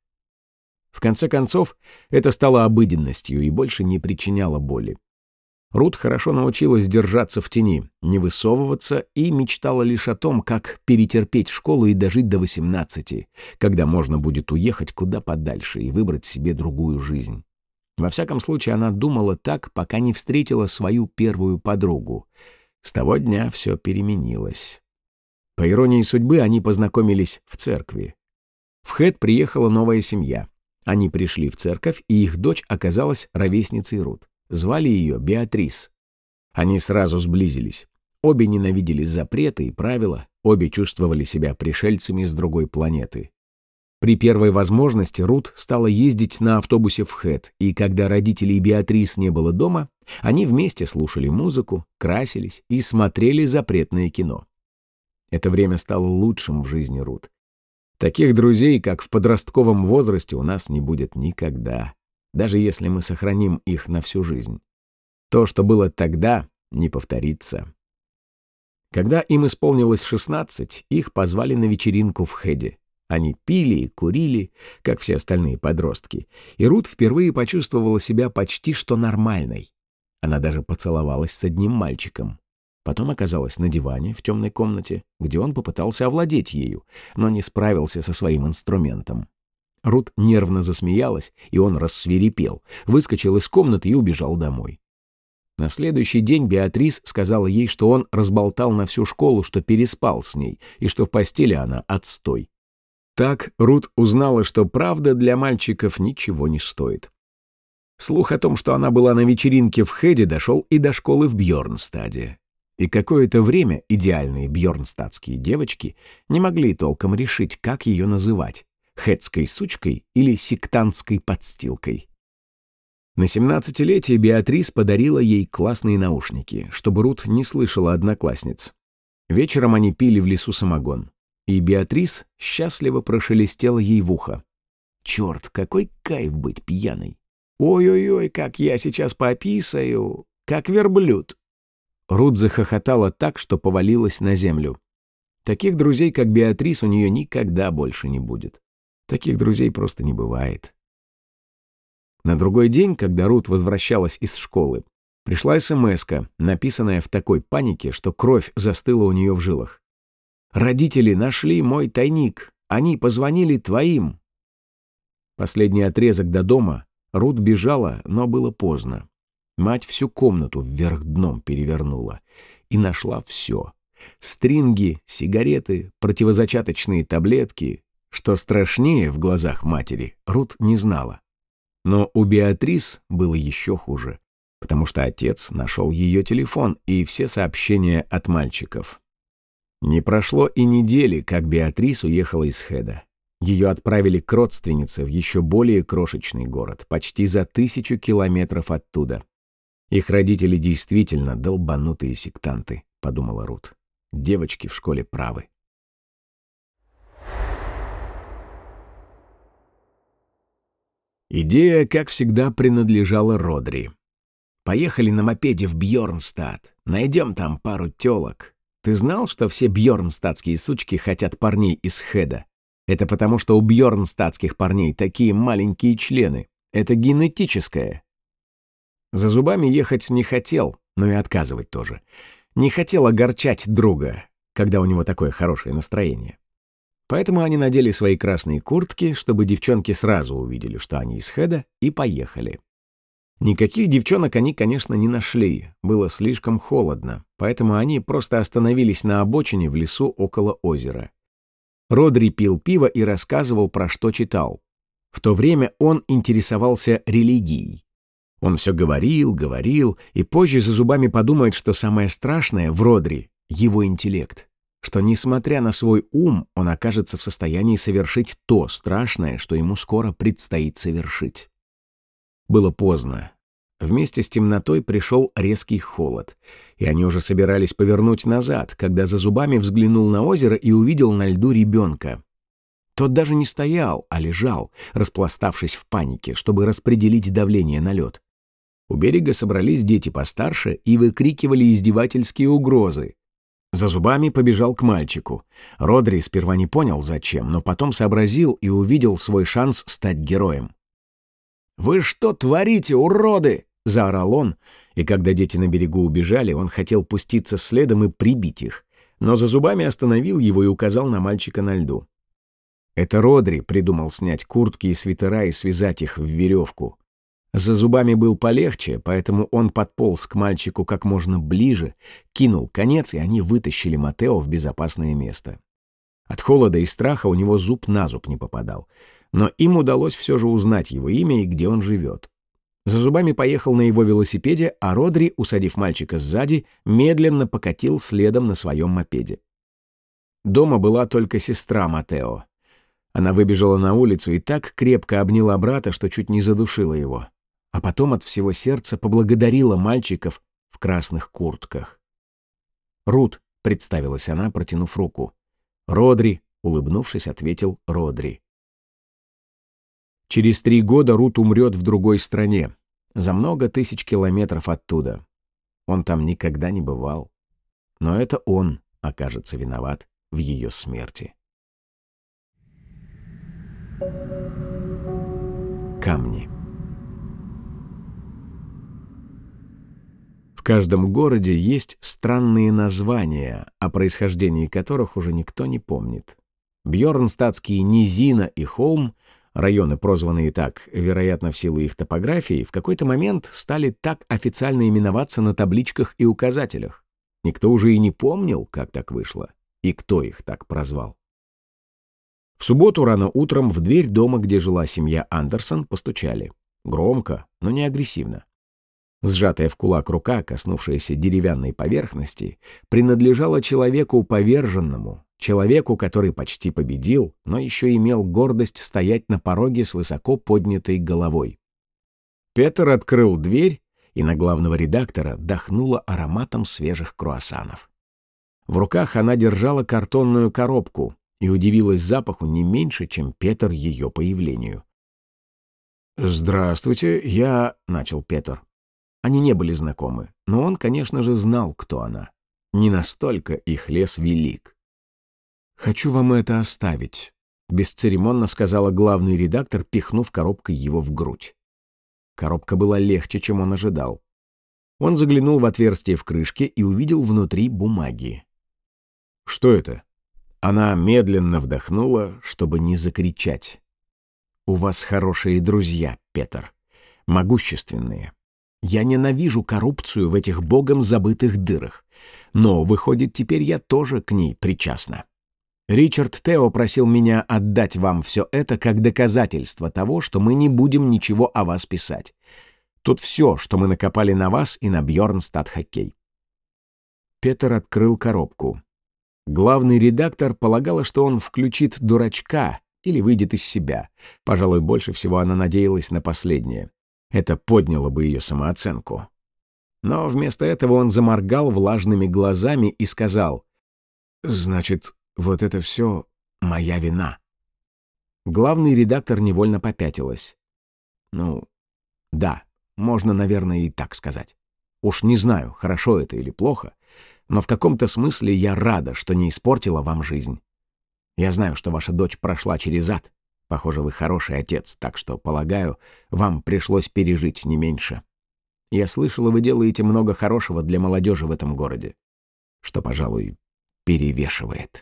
В конце концов, это стало обыденностью и больше не причиняло боли. Рут хорошо научилась держаться в тени, не высовываться и мечтала лишь о том, как перетерпеть школу и дожить до 18, когда можно будет уехать куда подальше и выбрать себе другую жизнь. Во всяком случае, она думала так, пока не встретила свою первую подругу. С того дня все переменилось. По иронии судьбы, они познакомились в церкви. В Хэт приехала новая семья. Они пришли в церковь, и их дочь оказалась ровесницей Рут. Звали ее Беатрис. Они сразу сблизились. Обе ненавидели запреты и правила, обе чувствовали себя пришельцами с другой планеты. При первой возможности Рут стала ездить на автобусе в Хэт, и когда родителей Беатрис не было дома, они вместе слушали музыку, красились и смотрели запретное кино. Это время стало лучшим в жизни Рут. Таких друзей, как в подростковом возрасте, у нас не будет никогда, даже если мы сохраним их на всю жизнь. То, что было тогда, не повторится. Когда им исполнилось 16, их позвали на вечеринку в Хэде. Они пили и курили, как все остальные подростки, и Рут впервые почувствовала себя почти что нормальной. Она даже поцеловалась с одним мальчиком. Потом оказалась на диване в темной комнате, где он попытался овладеть ею, но не справился со своим инструментом. Рут нервно засмеялась, и он рассвирепел, выскочил из комнаты и убежал домой. На следующий день Беатрис сказала ей, что он разболтал на всю школу, что переспал с ней, и что в постели она отстой. Так Рут узнала, что правда для мальчиков ничего не стоит. Слух о том, что она была на вечеринке в Хэде, дошел и до школы в Бьорнстаде. И какое-то время идеальные бьорнстадские девочки не могли толком решить, как ее называть — хэтской сучкой или сектантской подстилкой. На 17-летие Беатрис подарила ей классные наушники, чтобы Рут не слышала одноклассниц. Вечером они пили в лесу самогон, и Беатрис счастливо прошелестела ей в ухо: «Черт, какой кайф быть пьяной! Ой-ой-ой, как я сейчас пописаю, как верблюд!» Рут захохотала так, что повалилась на землю. Таких друзей, как Беатрис, у нее никогда больше не будет. Таких друзей просто не бывает. На другой день, когда Рут возвращалась из школы, пришла смска, написанная в такой панике, что кровь застыла у нее в жилах. «Родители нашли мой тайник. Они позвонили твоим». Последний отрезок до дома Рут бежала, но было поздно. Мать всю комнату вверх дном перевернула и нашла все. Стринги, сигареты, противозачаточные таблетки. Что страшнее в глазах матери, Рут не знала. Но у Беатрис было еще хуже, потому что отец нашел ее телефон и все сообщения от мальчиков. Не прошло и недели, как Беатрис уехала из Хэда. Ее отправили к родственнице в еще более крошечный город, почти за 1000 километров оттуда. «Их родители действительно долбанутые сектанты», — подумала Рут. «Девочки в школе правы». Идея, как всегда, принадлежала Родри. «Поехали на мопеде в Бьорнстад. Найдем там пару тёлок. Ты знал, что все бьорнстадские сучки хотят парней из Хэда? Это потому, что у бьорнстадских парней такие маленькие члены. Это генетическое». За зубами ехать не хотел, но и отказывать тоже. Не хотел огорчать друга, когда у него такое хорошее настроение. Поэтому они надели свои красные куртки, чтобы девчонки сразу увидели, что они из Хэда, и поехали. Никаких девчонок они, конечно, не нашли, было слишком холодно, поэтому они просто остановились на обочине в лесу около озера. Родри пил пиво и рассказывал, про что читал. В то время он интересовался религией. Он все говорил, и позже за зубами подумает, что самое страшное в Родри — его интеллект, что, несмотря на свой ум, он окажется в состоянии совершить то страшное, что ему скоро предстоит совершить. Было поздно. Вместе с темнотой пришел резкий холод, и они уже собирались повернуть назад, когда за зубами взглянул на озеро и увидел на льду ребенка. Тот даже не стоял, а лежал, распластавшись в панике, чтобы распределить давление на лед. У берега собрались дети постарше и выкрикивали издевательские угрозы. За зубами побежал к мальчику. Родри сперва не понял, зачем, но потом сообразил и увидел свой шанс стать героем. «Вы что творите, уроды?» — заорал он, и когда дети на берегу убежали, он хотел пуститься следом и прибить их, но за зубами остановил его и указал на мальчика на льду. Это Родри придумал снять куртки и свитера и связать их в веревку. За зубами был полегче, поэтому он подполз к мальчику как можно ближе, кинул конец, и они вытащили Матео в безопасное место. От холода и страха у него зуб на зуб не попадал, но им удалось все же узнать его имя и где он живет. За зубами поехал на его велосипеде, а Родри, усадив мальчика сзади, медленно покатил следом на своем мопеде. Дома была только сестра Матео. Она выбежала на улицу и так крепко обняла брата, что чуть не задушила его. А потом от всего сердца поблагодарила мальчиков в красных куртках. «Рут», — представилась она, протянув руку. «Родри», — улыбнувшись, ответил Родри. Через 3 года Рут умрет в другой стране, за много тысяч километров оттуда. Он там никогда не бывал. Но это он окажется виноват в ее смерти. Камни. В каждом городе есть странные названия, о происхождении которых уже никто не помнит. Бьорнстадские низина и холм, районы, прозванные так, вероятно, в силу их топографии, в какой-то момент стали так официально именоваться на табличках и указателях. Никто уже и не помнил, как так вышло, и кто их так прозвал. В субботу рано утром в дверь дома, где жила семья Андерсон, постучали. Громко, но не агрессивно. Сжатая в кулак рука, коснувшаяся деревянной поверхности, принадлежала человеку поверженному, человеку, который почти победил, но еще имел гордость стоять на пороге с высоко поднятой головой. Петер открыл дверь, и на главного редактора дохнуло ароматом свежих круассанов. В руках она держала картонную коробку и удивилась запаху не меньше, чем Петер ее появлению. «Здравствуйте, я...» — начал Петер. Они не были знакомы, но он, конечно же, знал, кто она. Не настолько их лес велик. «Хочу вам это оставить», — бесцеремонно сказала главный редактор, пихнув коробкой его в грудь. Коробка была легче, чем он ожидал. Он заглянул в отверстие в крышке и увидел внутри бумаги. «Что это?» Она медленно вдохнула, чтобы не закричать. «У вас хорошие друзья, Петер. Могущественные. Я ненавижу коррупцию в этих богом забытых дырах. Но, выходит, теперь я тоже к ней причастна. Ричард Тео просил меня отдать вам все это как доказательство того, что мы не будем ничего о вас писать. Тут все, что мы накопали на вас и на Бьорнстад Хоккей». Петер открыл коробку. Главный редактор полагала, что он включит дурачка или выйдет из себя. Пожалуй, больше всего она надеялась на последнее. Это подняло бы ее самооценку. Но вместо этого он заморгал влажными глазами и сказал: «Значит, вот это все моя вина». Главный редактор невольно попятилась. «Ну, да, можно, наверное, и так сказать. Уж не знаю, хорошо это или плохо, но в каком-то смысле я рада, что не испортила вам жизнь. Я знаю, что ваша дочь прошла через ад. Похоже, вы хороший отец, так что, полагаю, вам пришлось пережить не меньше. Я слышала, вы делаете много хорошего для молодежи в этом городе, что, пожалуй, перевешивает».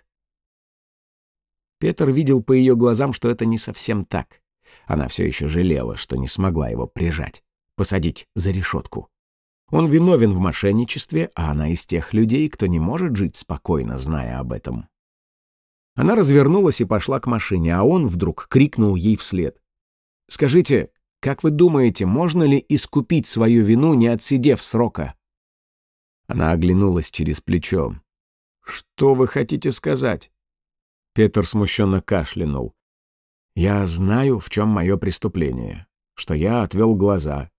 Петер видел по ее глазам, что это не совсем так. Она все еще жалела, что не смогла его прижать, посадить за решетку. Он виновен в мошенничестве, а она из тех людей, кто не может жить спокойно, зная об этом. Она развернулась и пошла к машине, а он вдруг крикнул ей вслед: «Скажите, как вы думаете, можно ли искупить свою вину, не отсидев срока?» Она оглянулась через плечо. «Что вы хотите сказать?» Петер смущенно кашлянул. «Я знаю, в чем мое преступление, что я отвел глаза,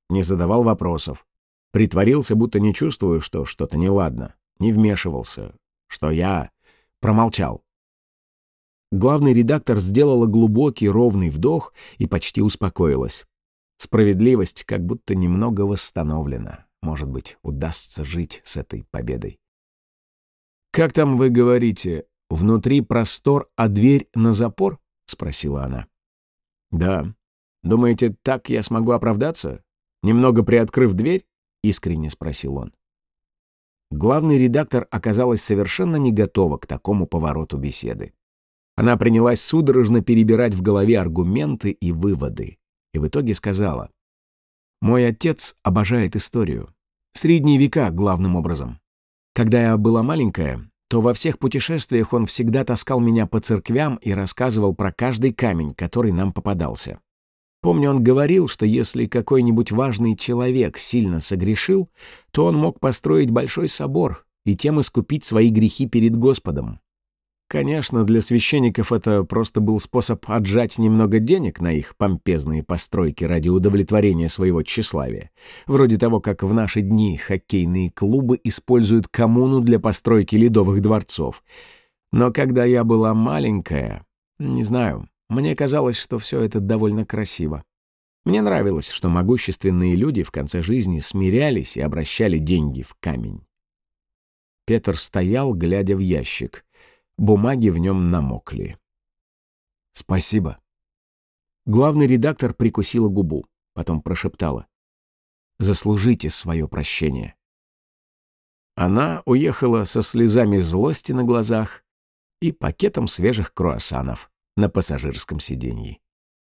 не задавал вопросов. Притворился, будто не чувствую, что что-то неладно, не вмешивался, что я промолчал. Главный редактор сделала глубокий ровный вдох и почти успокоилась. Справедливость как будто немного восстановлена. Может быть, удастся жить с этой победой. «Как там вы говорите, внутри простор, а дверь на запор?» — спросила она. «Да. Думаете, так я смогу оправдаться? Немного приоткрыв дверь?» — искренне спросил он. Главный редактор оказалась совершенно не готова к такому повороту беседы. Она принялась судорожно перебирать в голове аргументы и выводы. И в итоге сказала: «Мой отец обожает историю. Средние века, главным образом. Когда я была маленькая, то во всех путешествиях он всегда таскал меня по церквям и рассказывал про каждый камень, который нам попадался. Помню, он говорил, что если какой-нибудь важный человек сильно согрешил, то он мог построить большой собор и тем искупить свои грехи перед Господом. Конечно, для священников это просто был способ отжать немного денег на их помпезные постройки ради удовлетворения своего тщеславия. Вроде того, как в наши дни хоккейные клубы используют коммуну для постройки ледовых дворцов. Но когда я была маленькая, не знаю, мне казалось, что все это довольно красиво. Мне нравилось, что могущественные люди в конце жизни смирялись и обращали деньги в камень». Петр стоял, глядя в ящик. Бумаги в нем намокли. «Спасибо». Главный редактор прикусила губу, потом прошептала: «Заслужите свое прощение». Она уехала со слезами злости на глазах и пакетом свежих круассанов на пассажирском сиденье.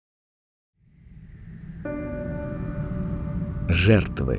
Жертвы.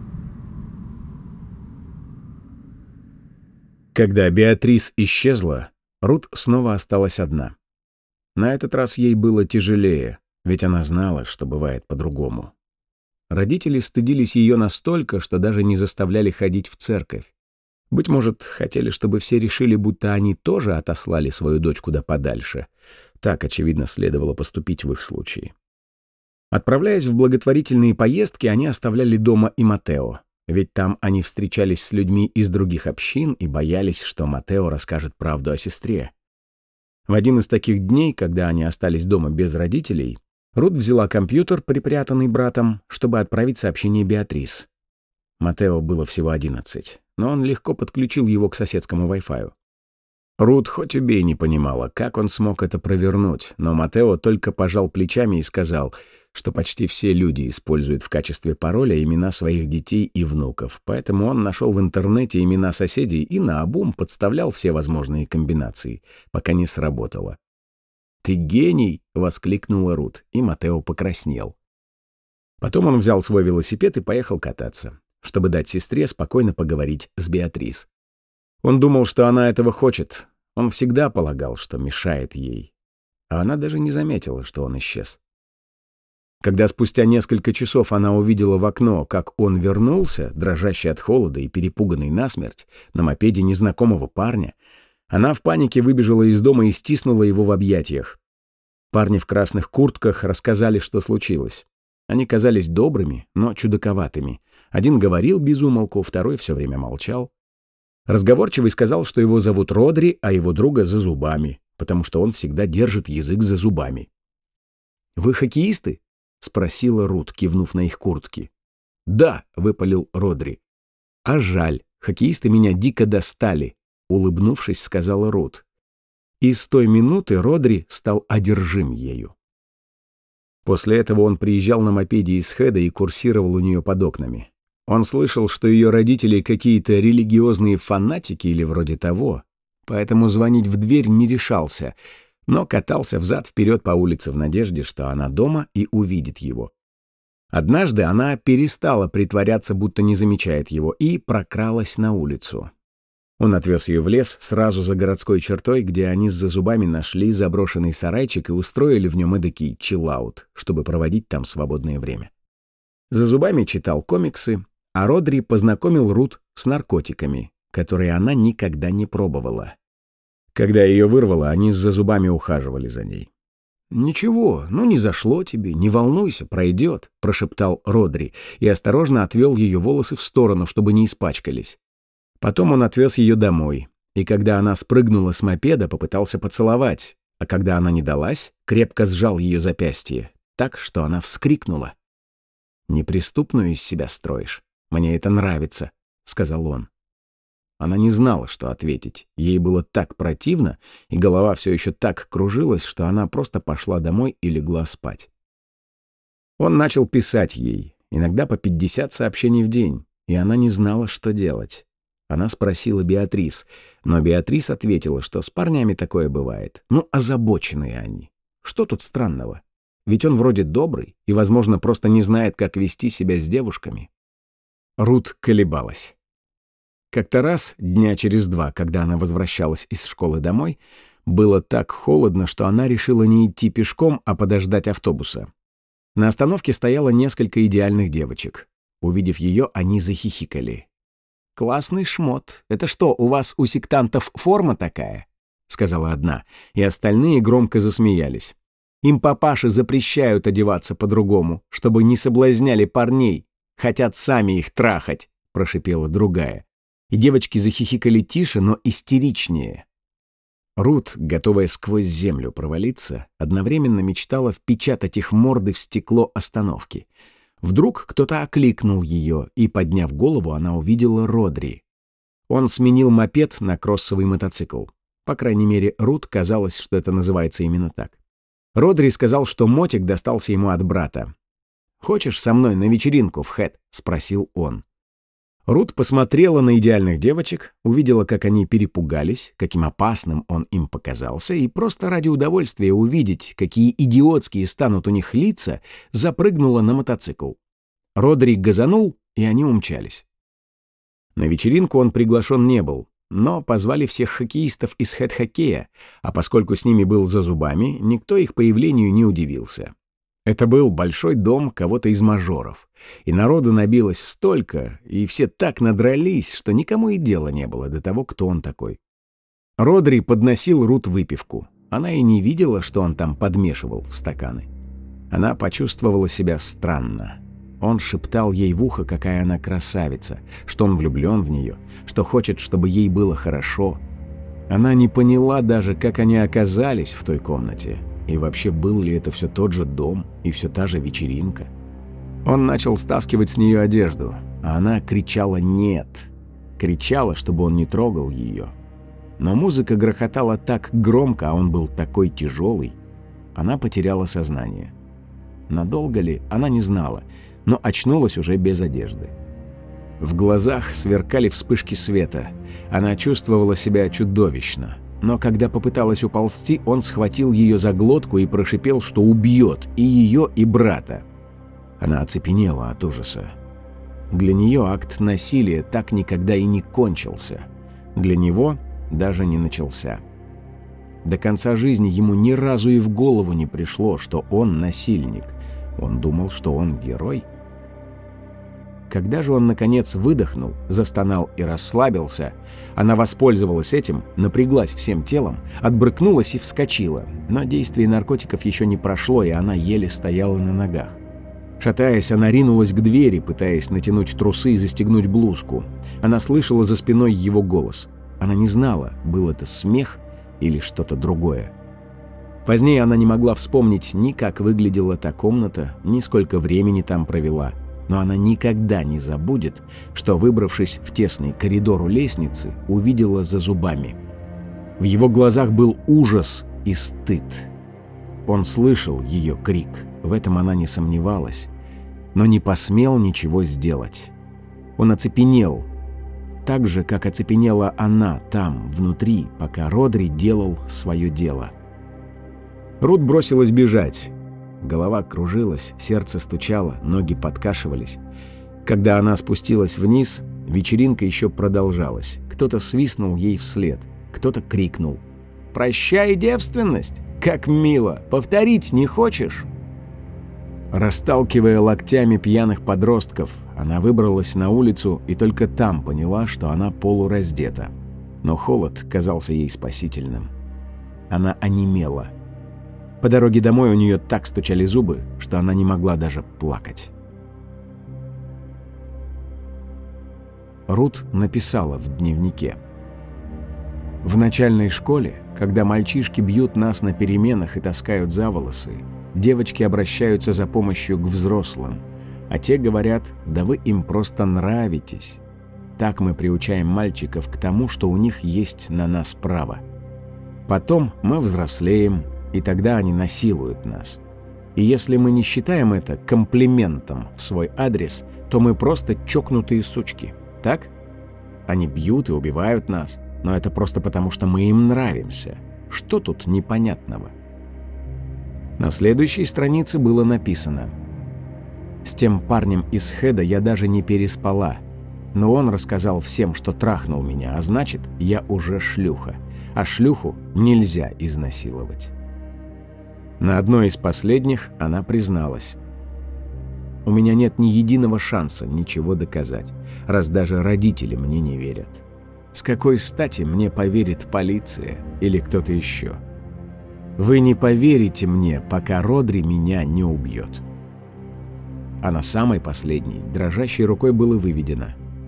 Когда Беатрис исчезла, Рут снова осталась одна. На этот раз ей было тяжелее, ведь она знала, что бывает по-другому. Родители стыдились ее настолько, что даже не заставляли ходить в церковь. Быть может, хотели, чтобы все решили, будто они тоже отослали свою дочь куда подальше. Так, очевидно, следовало поступить в их случае. Отправляясь в благотворительные поездки, они оставляли дома и Матео. Ведь там они встречались с людьми из других общин и боялись, что Матео расскажет правду о сестре. В один из таких дней, когда они остались дома без родителей, Рут взяла компьютер, припрятанный братом, чтобы отправить сообщение Беатрис. Матео было всего 11, но он легко подключил его к соседскому Wi-Fi. Рут хоть убей не понимала, как он смог это провернуть, но Матео только пожал плечами и сказал, что почти все люди используют в качестве пароля имена своих детей и внуков, поэтому он нашел в интернете имена соседей и наобум подставлял все возможные комбинации, пока не сработало. «Ты гений!» — воскликнула Рут, и Матео покраснел. Потом он взял свой велосипед и поехал кататься, чтобы дать сестре спокойно поговорить с Беатрис. Он думал, что она этого хочет. Он всегда полагал, что мешает ей. А она даже не заметила, что он исчез. Когда спустя несколько часов она увидела в окно, как он вернулся, дрожащий от холода и перепуганный насмерть, на мопеде незнакомого парня, она в панике выбежала из дома и стиснула его в объятиях. Парни в красных куртках рассказали, что случилось. Они казались добрыми, но чудаковатыми. Один говорил без умолку, второй все время молчал. Разговорчивый сказал, что его зовут Родри, а его друга за зубами, потому что он всегда держит язык за зубами. «Вы хоккеисты?» — спросила Рут, кивнув на их куртки. «Да», — выпалил Родри. «А жаль, хоккеисты меня дико достали», — улыбнувшись, сказала Рут. И с той минуты Родри стал одержим ею. После этого он приезжал на мопеде из Хеда и курсировал у нее под окнами. Он слышал, что ее родители какие-то религиозные фанатики или вроде того, поэтому звонить в дверь не решался, но катался взад-вперед по улице в надежде, что она дома и увидит его. Однажды она перестала притворяться, будто не замечает его, и прокралась на улицу. Он отвез ее в лес сразу за городской чертой, где они с зазубами нашли заброшенный сарайчик и устроили в нем эдакий чиллаут, чтобы проводить там свободное время. Зазубами читал комиксы, а Родри познакомил Рут с наркотиками, которые она никогда не пробовала. Когда ее вырвало, они с зазубами ухаживали за ней. «Ничего, ну не зашло тебе, не волнуйся, пройдет», — прошептал Родри и осторожно отвел ее волосы в сторону, чтобы не испачкались. Потом он отвез ее домой, и когда она спрыгнула с мопеда, попытался поцеловать, а когда она не далась, крепко сжал ее запястье, так, что она вскрикнула. «Неприступную из себя строишь. Мне это нравится», — сказал он. Она не знала, что ответить. Ей было так противно, и голова все еще так кружилась, что она просто пошла домой и легла спать. Он начал писать ей, иногда по 50 сообщений в день, и она не знала, что делать. Она спросила Беатрис, но Беатрис ответила, что с парнями такое бывает. Ну, озабоченные они. Что тут странного? Ведь он вроде добрый и, возможно, просто не знает, как вести себя с девушками. Рут колебалась. Как-то раз, дня через 2, когда она возвращалась из школы домой, было так холодно, что она решила не идти пешком, а подождать автобуса. На остановке стояло несколько идеальных девочек. Увидев ее, они захихикали. «Классный шмот. Это что, у вас у сектантов форма такая?» — сказала одна, и остальные громко засмеялись. «Им папаши запрещают одеваться по-другому, чтобы не соблазняли парней. Хотят сами их трахать», — прошипела другая. И девочки захихикали тише, но истеричнее. Рут, готовая сквозь землю провалиться, одновременно мечтала впечатать их морды в стекло остановки. Вдруг кто-то окликнул ее, и, подняв голову, она увидела Родри. Он сменил мопед на кроссовый мотоцикл. По крайней мере, Рут казалось, что это называется именно так. Родри сказал, что мотик достался ему от брата. «Хочешь со мной на вечеринку в Хэт?» — спросил он. Рут посмотрела на идеальных девочек, увидела, как они перепугались, каким опасным он им показался, и просто ради удовольствия увидеть, какие идиотские станут у них лица, запрыгнула на мотоцикл. Родри газанул, и они умчались. На вечеринку он приглашен не был, но позвали всех хоккеистов из хэт-хоккея, а поскольку с ними был за зубами, никто их появлению не удивился. Это был большой дом кого-то из мажоров, и народу набилось столько, и все так надрались, что никому и дела не было до того, кто он такой. Родри подносил Рут выпивку. Она и не видела, что он там подмешивал в стаканы. Она почувствовала себя странно. Он шептал ей в ухо, какая она красавица, что он влюблен в нее, что хочет, чтобы ей было хорошо. Она не поняла даже, как они оказались в той комнате. И вообще, был ли это все тот же дом и все та же вечеринка? Он начал стаскивать с нее одежду, а она кричала «нет». Кричала, чтобы он не трогал ее. Но музыка грохотала так громко, а он был такой тяжелый. Она потеряла сознание. Надолго ли, она не знала, но очнулась уже без одежды. В глазах сверкали вспышки света. Она чувствовала себя чудовищно. Но когда попыталась уползти, он схватил ее за глотку и прошипел, что убьет и ее, и брата. Она оцепенела от ужаса. Для нее акт насилия так никогда и не кончился. Для него даже не начался. До конца жизни ему ни разу и в голову не пришло, что он насильник. Он думал, что он герой. Когда же он, наконец, выдохнул, застонал и расслабился, она воспользовалась этим, напряглась всем телом, отбрыкнулась и вскочила, но действие наркотиков еще не прошло, и она еле стояла на ногах. Шатаясь, она ринулась к двери, пытаясь натянуть трусы и застегнуть блузку. Она слышала за спиной его голос. Она не знала, был это смех или что-то другое. Позднее она не могла вспомнить ни как выглядела та комната, ни сколько времени там провела. Но она никогда не забудет, что, выбравшись в тесный коридор у лестницы, увидела за зубами. В его глазах был ужас и стыд. Он слышал ее крик, в этом она не сомневалась, но не посмел ничего сделать. Он оцепенел, так же, как оцепенела она там, внутри, пока Родри делал свое дело. Рут бросилась бежать. Голова кружилась, сердце стучало, ноги подкашивались. Когда она спустилась вниз, вечеринка еще продолжалась. Кто-то свистнул ей вслед, кто-то крикнул: «Прощай, девственность! Как мило! Повторить не хочешь?» Расталкивая локтями пьяных подростков, она выбралась на улицу и только там поняла, что она полураздета. Но холод казался ей спасительным. Она онемела. По дороге домой у нее так стучали зубы, что она не могла даже плакать. Рут написала в дневнике: «В начальной школе, когда мальчишки бьют нас на переменах и таскают за волосы, девочки обращаются за помощью к взрослым, а те говорят: да вы им просто нравитесь. Так мы приучаем мальчиков к тому, что у них есть на нас право. Потом мы взрослеем, и тогда они насилуют нас. И если мы не считаем это комплиментом в свой адрес, то мы просто чокнутые сучки. Так? Они бьют и убивают нас, но это просто потому, что мы им нравимся. Что тут непонятного?» На следующей странице было написано: «С тем парнем из Хеда я даже не переспала, но он рассказал всем, что трахнул меня, а значит, я уже шлюха, а шлюху нельзя изнасиловать». На одной из последних она призналась: «У меня нет ни единого шанса ничего доказать, раз даже родители мне не верят. С какой стати мне поверит полиция или кто-то еще? Вы не поверите мне, пока Родри меня не убьет». А на самой последней дрожащей рукой было выведено: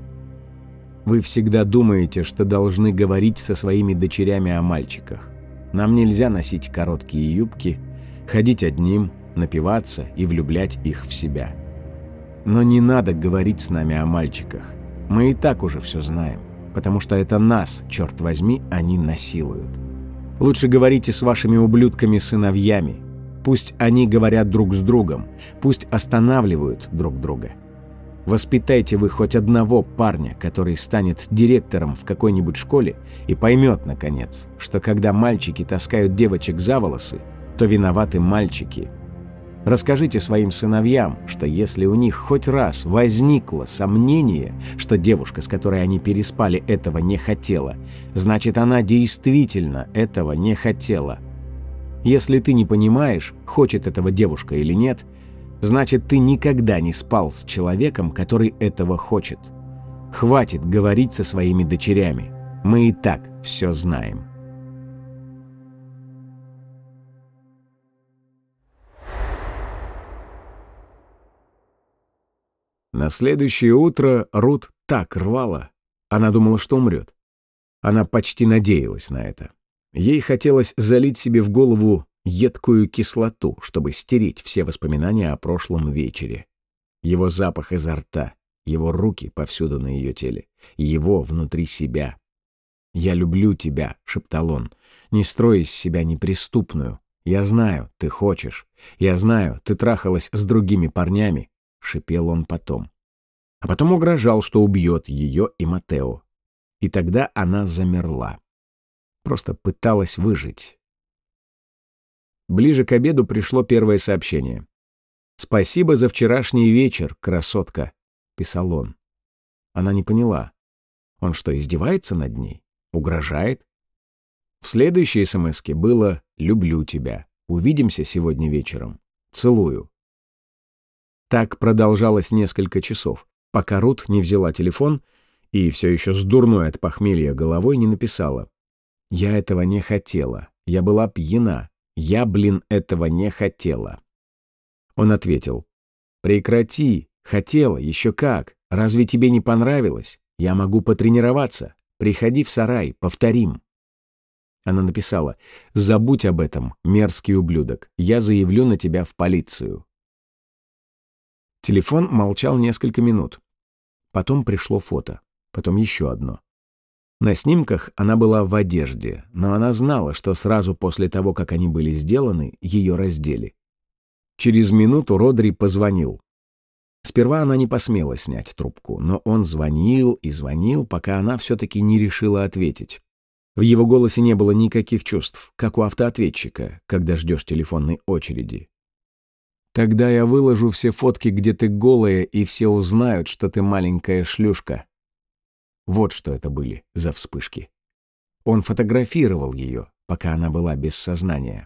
«Вы всегда думаете, что должны говорить со своими дочерями о мальчиках. Нам нельзя носить короткие юбки, ходить одним, напиваться и влюблять их в себя. Но не надо говорить с нами о мальчиках. Мы и так уже все знаем, потому что это нас, черт возьми, они насилуют. Лучше говорите с вашими ублюдками-сыновьями. Пусть они говорят друг с другом, пусть останавливают друг друга. Воспитайте вы хоть одного парня, который станет директором в какой-нибудь школе и поймет, наконец, что когда мальчики таскают девочек за волосы, то виноваты мальчики. Расскажите своим сыновьям, что если у них хоть раз возникло сомнение, что девушка, с которой они переспали, этого не хотела, значит, она действительно этого не хотела. Если ты не понимаешь, хочет этого девушка или нет, значит, ты никогда не спал с человеком, который этого хочет. Хватит говорить со своими дочерями. Мы и так все знаем». На следующее утро Рут так рвала. Она думала, что умрет. Она почти надеялась на это. Ей хотелось залить себе в голову едкую кислоту, чтобы стереть все воспоминания о прошлом вечере. Его запах изо рта, его руки повсюду на ее теле, его внутри себя. «Я люблю тебя», — шептал он, — «не строй из себя неприступную. Я знаю, ты хочешь. Я знаю, ты трахалась с другими парнями», — шипел он потом. А потом угрожал, что убьет ее и Матео. И тогда она замерла. Просто пыталась выжить. Ближе к обеду пришло первое сообщение. «Спасибо за вчерашний вечер, красотка», — писал он. Она не поняла. Он что, издевается над ней? Угрожает? В следующей смс-ке было: «Люблю тебя. Увидимся сегодня вечером. Целую». Так продолжалось несколько часов, пока Рут не взяла телефон и все еще с дурной от похмелья головой не написала: «Я этого не хотела. Я была пьяна. Я, этого не хотела». Он ответил: «Прекрати. Хотела. Еще как. Разве тебе не понравилось? Я могу потренироваться. Приходи в сарай. Повторим». Она написала: «Забудь об этом, мерзкий ублюдок. Я заявлю на тебя в полицию». Телефон молчал несколько минут. Потом пришло фото. Потом еще одно. На снимках она была в одежде, но она знала, что сразу после того, как они были сделаны, ее раздели. Через минуту Родри позвонил. Сперва она не посмела снять трубку, но он звонил и звонил, пока она все-таки не решила ответить. В его голосе не было никаких чувств, как у автоответчика, когда ждешь телефонной очереди. «Тогда я выложу все фотки, где ты голая, и все узнают, что ты маленькая шлюшка». Вот что это были за вспышки. Он фотографировал ее, пока она была без сознания.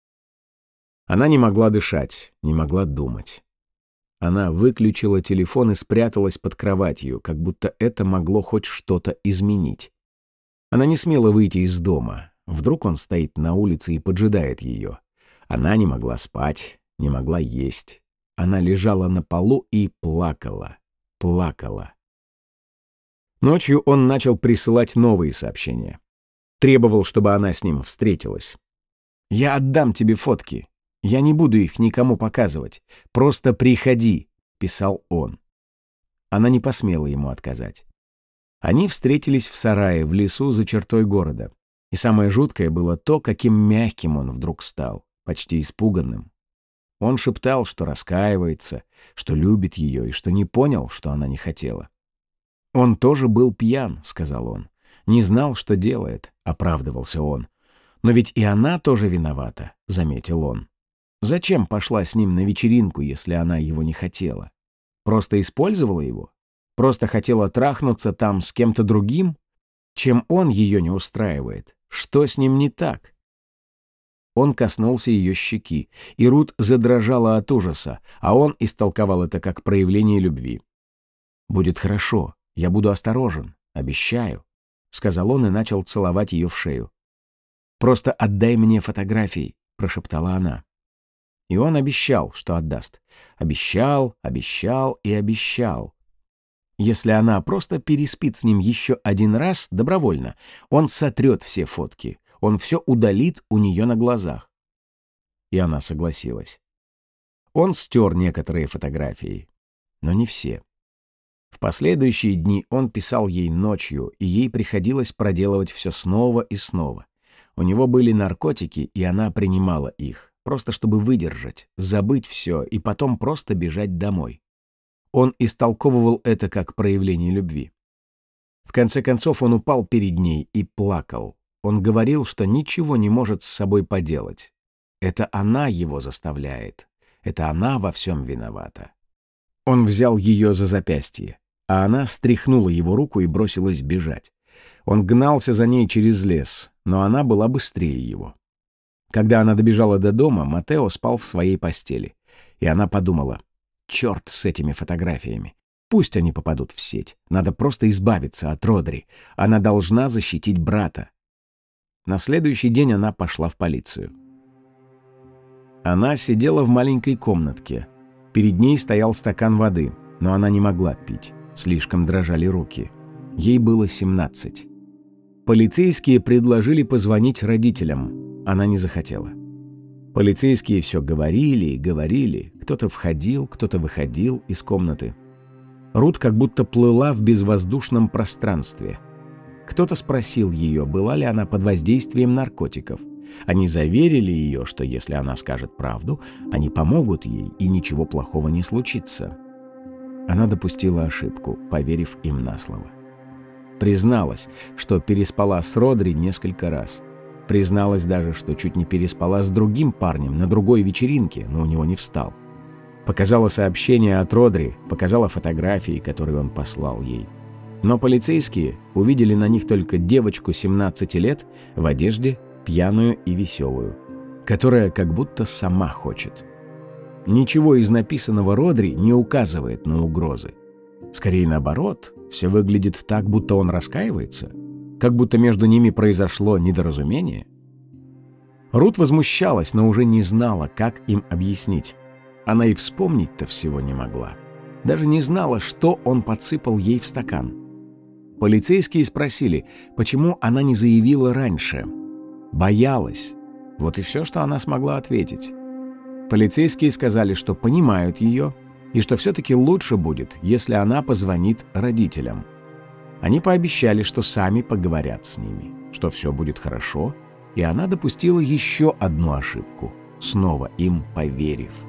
Она не могла дышать, не могла думать. Она выключила телефон и спряталась под кроватью, как будто это могло хоть что-то изменить. Она не смела выйти из дома. Вдруг он стоит на улице и поджидает ее. Она не могла спать, не могла есть. Она лежала на полу и плакала, плакала. Ночью он начал присылать новые сообщения. Требовал, чтобы она с ним встретилась. «Я отдам тебе фотки. Я не буду их никому показывать. Просто приходи», — писал он. Она не посмела ему отказать. Они встретились в сарае в лесу за чертой города. И самое жуткое было то, каким мягким он вдруг стал, почти испуганным. Он шептал, что раскаивается, что любит ее и что не понял, что она не хотела. «Он тоже был пьян», — сказал он. «Не знал, что делает», — оправдывался он. «Но ведь и она тоже виновата», — заметил он. «Зачем пошла с ним на вечеринку, если она его не хотела? Просто использовала его? Просто хотела трахнуться там с кем-то другим? Чем он ее не устраивает? Что с ним не так?» Он коснулся ее щеки, и Рут задрожала от ужаса, а он истолковал это как проявление любви. «Будет хорошо, я буду осторожен, обещаю», — сказал он и начал целовать ее в шею. «Просто отдай мне фотографии», — прошептала она. И он обещал, что отдаст. Обещал, обещал и обещал. Если она просто переспит с ним еще один раз добровольно, он сотрет все фотки, он все удалит у нее на глазах. И она согласилась. Он стер некоторые фотографии, но не все. В последующие дни он писал ей ночью, и ей приходилось проделывать все снова и снова. У него были наркотики, и она принимала их, просто чтобы выдержать, забыть все и потом просто бежать домой. Он истолковывал это как проявление любви. В конце концов он упал перед ней и плакал. Он говорил, что ничего не может с собой поделать. Это она его заставляет. Это она во всем виновата. Он взял ее за запястье, а она стряхнула его руку и бросилась бежать. Он гнался за ней через лес, но она была быстрее его. Когда она добежала до дома, Матео спал в своей постели, и она подумала: «Черт с этими фотографиями! Пусть они попадут в сеть. Надо просто избавиться от Родри. Она должна защитить брата». На следующий день она пошла в полицию. Она сидела в маленькой комнатке. Перед ней стоял стакан воды, но она не могла пить. Слишком дрожали руки. Ей было 17. Полицейские предложили позвонить родителям. Она не захотела. Полицейские все говорили и говорили. Кто-то входил, кто-то выходил из комнаты. Рут как будто плыла в безвоздушном пространстве. Кто-то спросил ее, была ли она под воздействием наркотиков. Они заверили ее, что если она скажет правду, они помогут ей, и ничего плохого не случится. Она допустила ошибку, поверив им на слово. Призналась, что переспала с Родри несколько раз. Призналась даже, что чуть не переспала с другим парнем на другой вечеринке, но у него не встал. Показала сообщение от Родри, показала фотографии, которые он послал ей. Но полицейские увидели на них только девочку 17 лет в одежде, пьяную и веселую, которая как будто сама хочет. Ничего из написанного Родри не указывает на угрозы. Скорее наоборот, все выглядит так, будто он раскаивается, как будто между ними произошло недоразумение. Рут возмущалась, но уже не знала, как им объяснить. Она и вспомнить-то всего не могла. Даже не знала, что он подсыпал ей в стакан. Полицейские спросили, почему она не заявила раньше. Боялась. Вот и все, что она смогла ответить. Полицейские сказали, что понимают ее, и что все-таки лучше будет, если она позвонит родителям. Они пообещали, что сами поговорят с ними, что все будет хорошо, и она допустила еще одну ошибку, снова им поверив.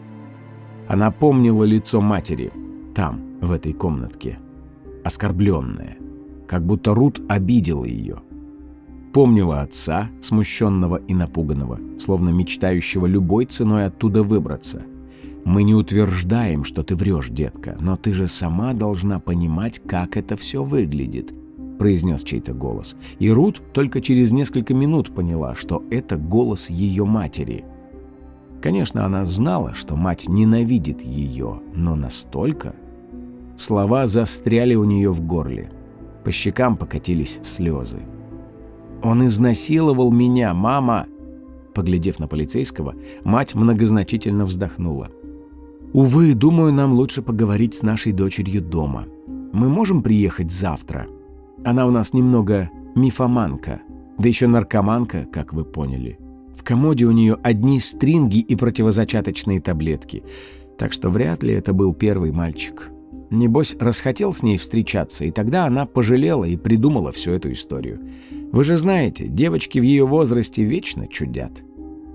Она помнила лицо матери, там, в этой комнатке, оскорбленная, как будто Рут обидела ее. Помнила отца, смущенного и напуганного, словно мечтающего любой ценой оттуда выбраться. «Мы не утверждаем, что ты врешь, детка, но ты же сама должна понимать, как это все выглядит», — произнес чей-то голос. И Рут только через несколько минут поняла, что это голос ее матери. Конечно, она знала, что мать ненавидит ее, но настолько... Слова застряли у нее в горле. По щекам покатились слезы. «Он изнасиловал меня, мама!» Поглядев на полицейского, мать многозначительно вздохнула. «Увы, думаю, нам лучше поговорить с нашей дочерью дома. Мы можем приехать завтра? Она у нас немного мифоманка, да еще наркоманка, как вы поняли. В комоде у нее одни стринги и противозачаточные таблетки, так что вряд ли это был первый мальчик. Небось, расхотел с ней встречаться, и тогда она пожалела и придумала всю эту историю. Вы же знаете, девочки в ее возрасте вечно чудят».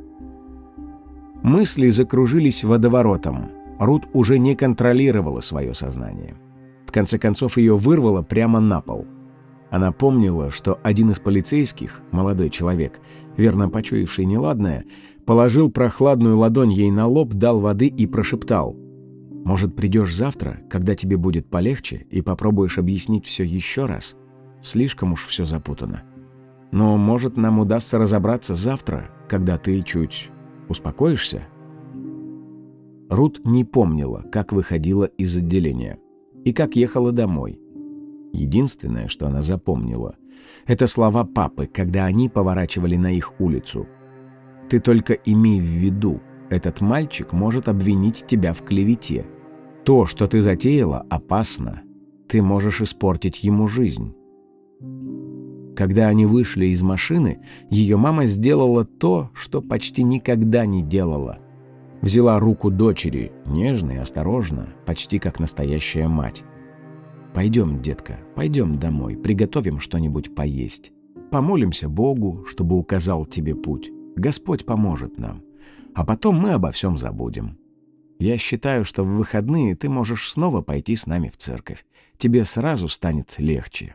Мысли закружились водоворотом. Рут уже не контролировала свое сознание. В конце концов, ее вырвало прямо на пол. Она помнила, что один из полицейских, молодой человек, верно почуявший неладное, положил прохладную ладонь ей на лоб, дал воды и прошептал: «Может, придешь завтра, когда тебе будет полегче, и попробуешь объяснить все еще раз? Слишком уж все запутано. Но, может, нам удастся разобраться завтра, когда ты чуть успокоишься?» Рут не помнила, как выходила из отделения и как ехала домой. Единственное, что она запомнила, это слова папы, когда они поворачивали на их улицу. «Ты только имей в виду, этот мальчик может обвинить тебя в клевете. То, что ты затеяла, опасно. Ты можешь испортить ему жизнь». Когда они вышли из машины, ее мама сделала то, что почти никогда не делала. Взяла руку дочери, нежно и осторожно, почти как настоящая мать. «Пойдем, детка, пойдем домой, приготовим что-нибудь поесть. Помолимся Богу, чтобы указал тебе путь. Господь поможет нам. А потом мы обо всем забудем. Я считаю, что в выходные ты можешь снова пойти с нами в церковь. Тебе сразу станет легче».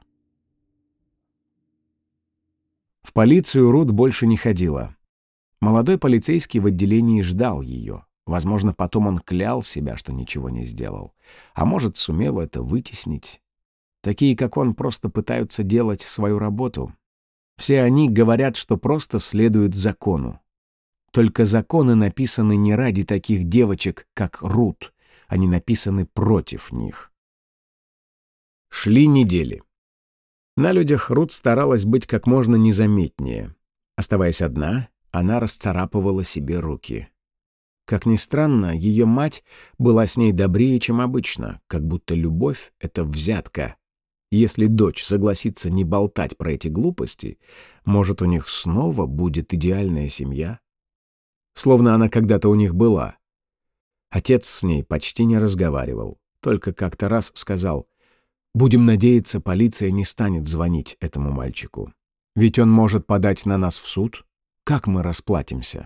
В полицию Рут больше не ходила. Молодой полицейский в отделении ждал ее. Возможно, потом он клял себя, что ничего не сделал. А может, сумел это вытеснить. Такие, как он, просто пытаются делать свою работу. Все они говорят, что просто следуют закону. Только законы написаны не ради таких девочек, как Рут. Они написаны против них. Шли недели. На людях Рут старалась быть как можно незаметнее. Оставаясь одна, она расцарапывала себе руки. Как ни странно, ее мать была с ней добрее, чем обычно, как будто любовь — это взятка. Если дочь согласится не болтать про эти глупости, может, у них снова будет идеальная семья? Словно она когда-то у них была. Отец с ней почти не разговаривал, только как-то раз сказал: «Будем надеяться, полиция не станет звонить этому мальчику. Ведь он может подать на нас в суд. Как мы расплатимся?»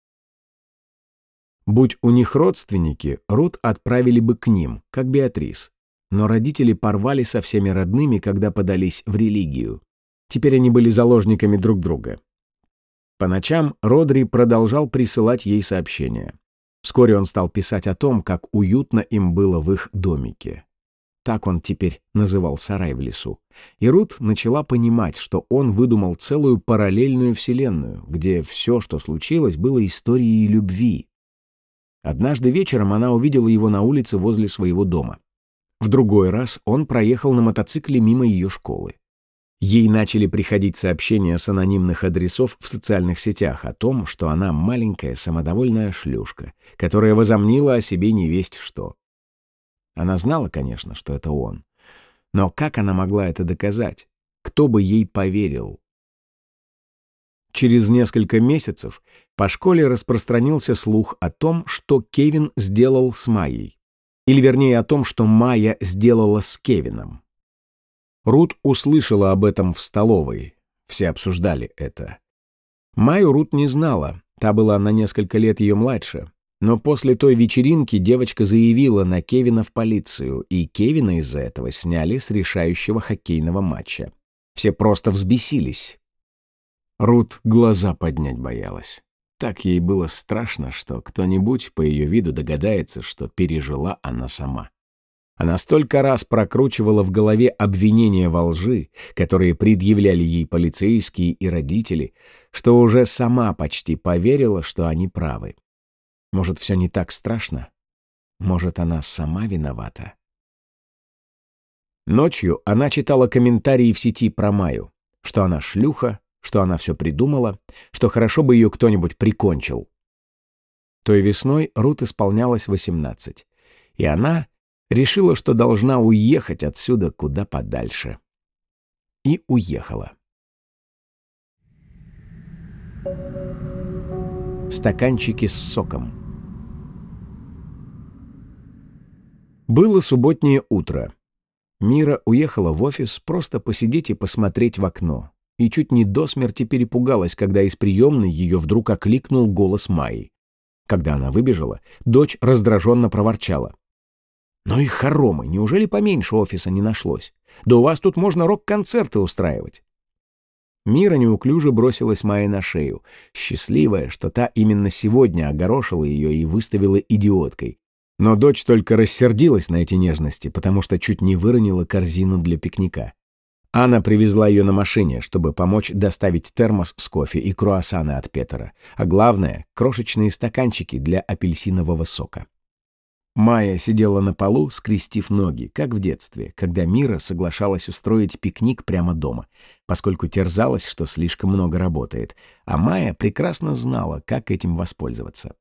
Будь у них родственники, Рут отправили бы к ним, как Беатрис. Но родители порвали со всеми родными, когда подались в религию. Теперь они были заложниками друг друга. По ночам Родри продолжал присылать ей сообщения. Вскоре он стал писать о том, как уютно им было в их домике. Так он теперь называл сарай в лесу. И Рут начала понимать, что он выдумал целую параллельную вселенную, где все, что случилось, было историей любви. Однажды вечером она увидела его на улице возле своего дома. В другой раз он проехал на мотоцикле мимо ее школы. Ей начали приходить сообщения с анонимных адресов в социальных сетях о том, что она маленькая самодовольная шлюшка, которая возомнила о себе невесть что. Она знала, конечно, что это он. Но как она могла это доказать? Кто бы ей поверил? Через несколько месяцев по школе распространился слух о том, что Кевин сделал с Майей. Или вернее о том, что Майя сделала с Кевином. Рут услышала об этом в столовой. Все обсуждали это. Майю Рут не знала, та была на несколько лет ее младше. Но после той вечеринки девочка заявила на Кевина в полицию, и Кевина из-за этого сняли с решающего хоккейного матча. Все просто взбесились. Рут глаза поднять боялась. Так ей было страшно, что кто-нибудь по ее виду догадается, что пережила она сама. Она столько раз прокручивала в голове обвинения во лжи, которые предъявляли ей полицейские и родители, что уже сама почти поверила, что они правы. Может, все не так страшно? Может, она сама виновата? Ночью она читала комментарии в сети про Майю, что она шлюха, что она все придумала, что хорошо бы ее кто-нибудь прикончил. Той весной Рут исполнялось 18, и она решила, что должна уехать отсюда куда подальше. И уехала. Стаканчики с соком. Было субботнее утро. Мира уехала в офис просто посидеть и посмотреть в окно, и чуть не до смерти перепугалась, когда из приемной ее вдруг окликнул голос Майи. Когда она выбежала, дочь раздраженно проворчала: «Ну и хоромы, неужели поменьше офиса не нашлось? Да у вас тут можно рок-концерты устраивать». Мира неуклюже бросилась Майе на шею, счастливая, что та именно сегодня огорошила ее и выставила идиоткой. Но дочь только рассердилась на эти нежности, потому что чуть не выронила корзину для пикника. Анна привезла ее на машине, чтобы помочь доставить термос с кофе и круассаны от Петера, а главное — крошечные стаканчики для апельсинового сока. Майя сидела на полу, скрестив ноги, как в детстве, когда Мира соглашалась устроить пикник прямо дома, поскольку терзалась, что слишком много работает, а Майя прекрасно знала, как этим воспользоваться.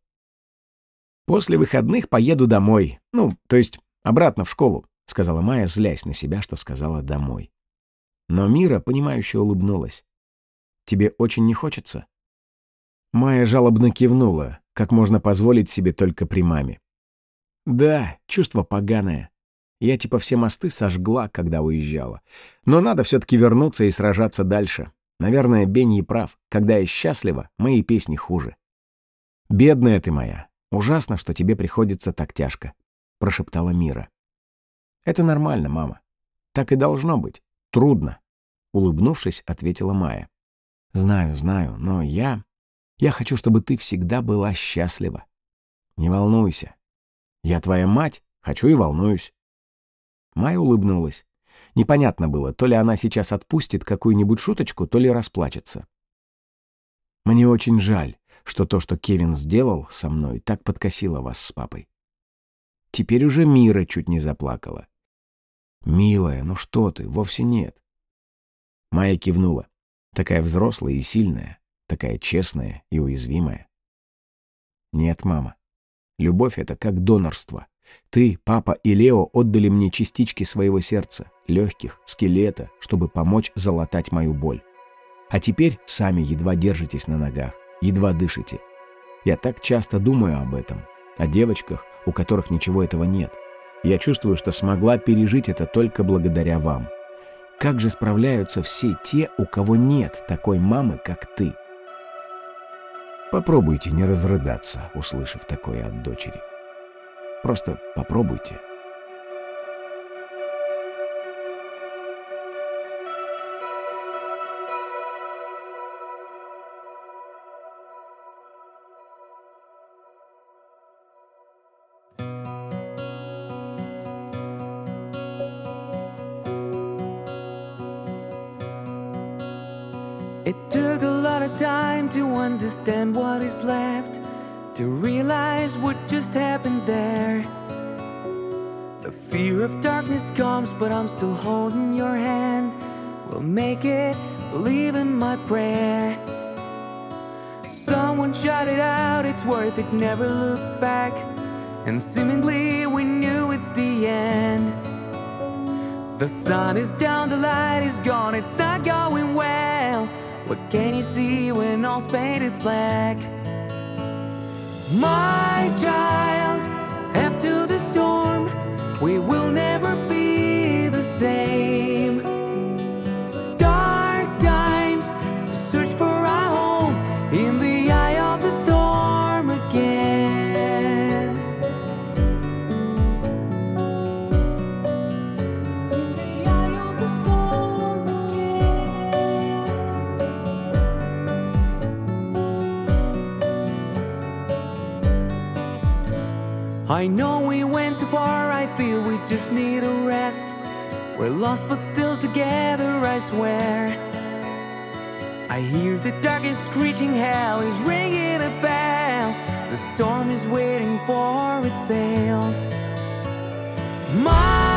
«После выходных поеду домой, то есть обратно в школу», — сказала Майя, злясь на себя, что сказала «домой». Но Мира, понимающе улыбнулась. «Тебе очень не хочется?» Майя жалобно кивнула, как можно позволить себе только при маме. «Да, чувство поганое. Я типа все мосты сожгла, когда уезжала. Но надо все-таки вернуться и сражаться дальше. Наверное, Бенни прав. Когда я счастлива, мои песни хуже». «Бедная ты моя. Ужасно, что тебе приходится так тяжко», — прошептала Мира. «Это нормально, мама. Так и должно быть. Трудно», — улыбнувшись, ответила Майя. «Знаю, но я хочу, чтобы ты всегда была счастлива. Не волнуйся. Я твоя мать, хочу и волнуюсь». Майя улыбнулась. Непонятно было, то ли она сейчас отпустит какую-нибудь шуточку, то ли расплачется. «Мне очень жаль, что то, что Кевин сделал со мной, так подкосило вас с папой». Теперь уже Мира чуть не заплакала. «Милая, ну что ты, вовсе нет». Майя кивнула. Такая взрослая и сильная, такая честная и уязвимая. «Нет, мама. Любовь — это как донорство. Ты, папа и Лео отдали мне частички своего сердца, легких, скелета, чтобы помочь залатать мою боль. А теперь сами едва держитесь на ногах, едва дышите. Я так часто думаю об этом, о девочках, у которых ничего этого нет. Я чувствую, что смогла пережить это только благодаря вам. Как же справляются все те, у кого нет такой мамы, как ты?» Попробуйте не разрыдаться, услышав такое от дочери. Просто попробуйте. It took a lot of time to understand what is left, to realize what just happened there. The fear of darkness comes, but I'm still holding your hand. We'll make it, believe in my prayer. Someone shout it out, it's worth it, never look back. And seemingly we knew it's the end. The sun is down, the light is gone, it's not going well. What can you see when all's painted black? My child, after the storm, we will never be the same. Dark times, search for our home in the eye of the storm again. In the eye of the storm again. I know we went too far, I feel we just need a rest. We're lost but still together, I swear. I hear the darkest screeching, hell is ringing a bell. The storm is waiting for its sails. My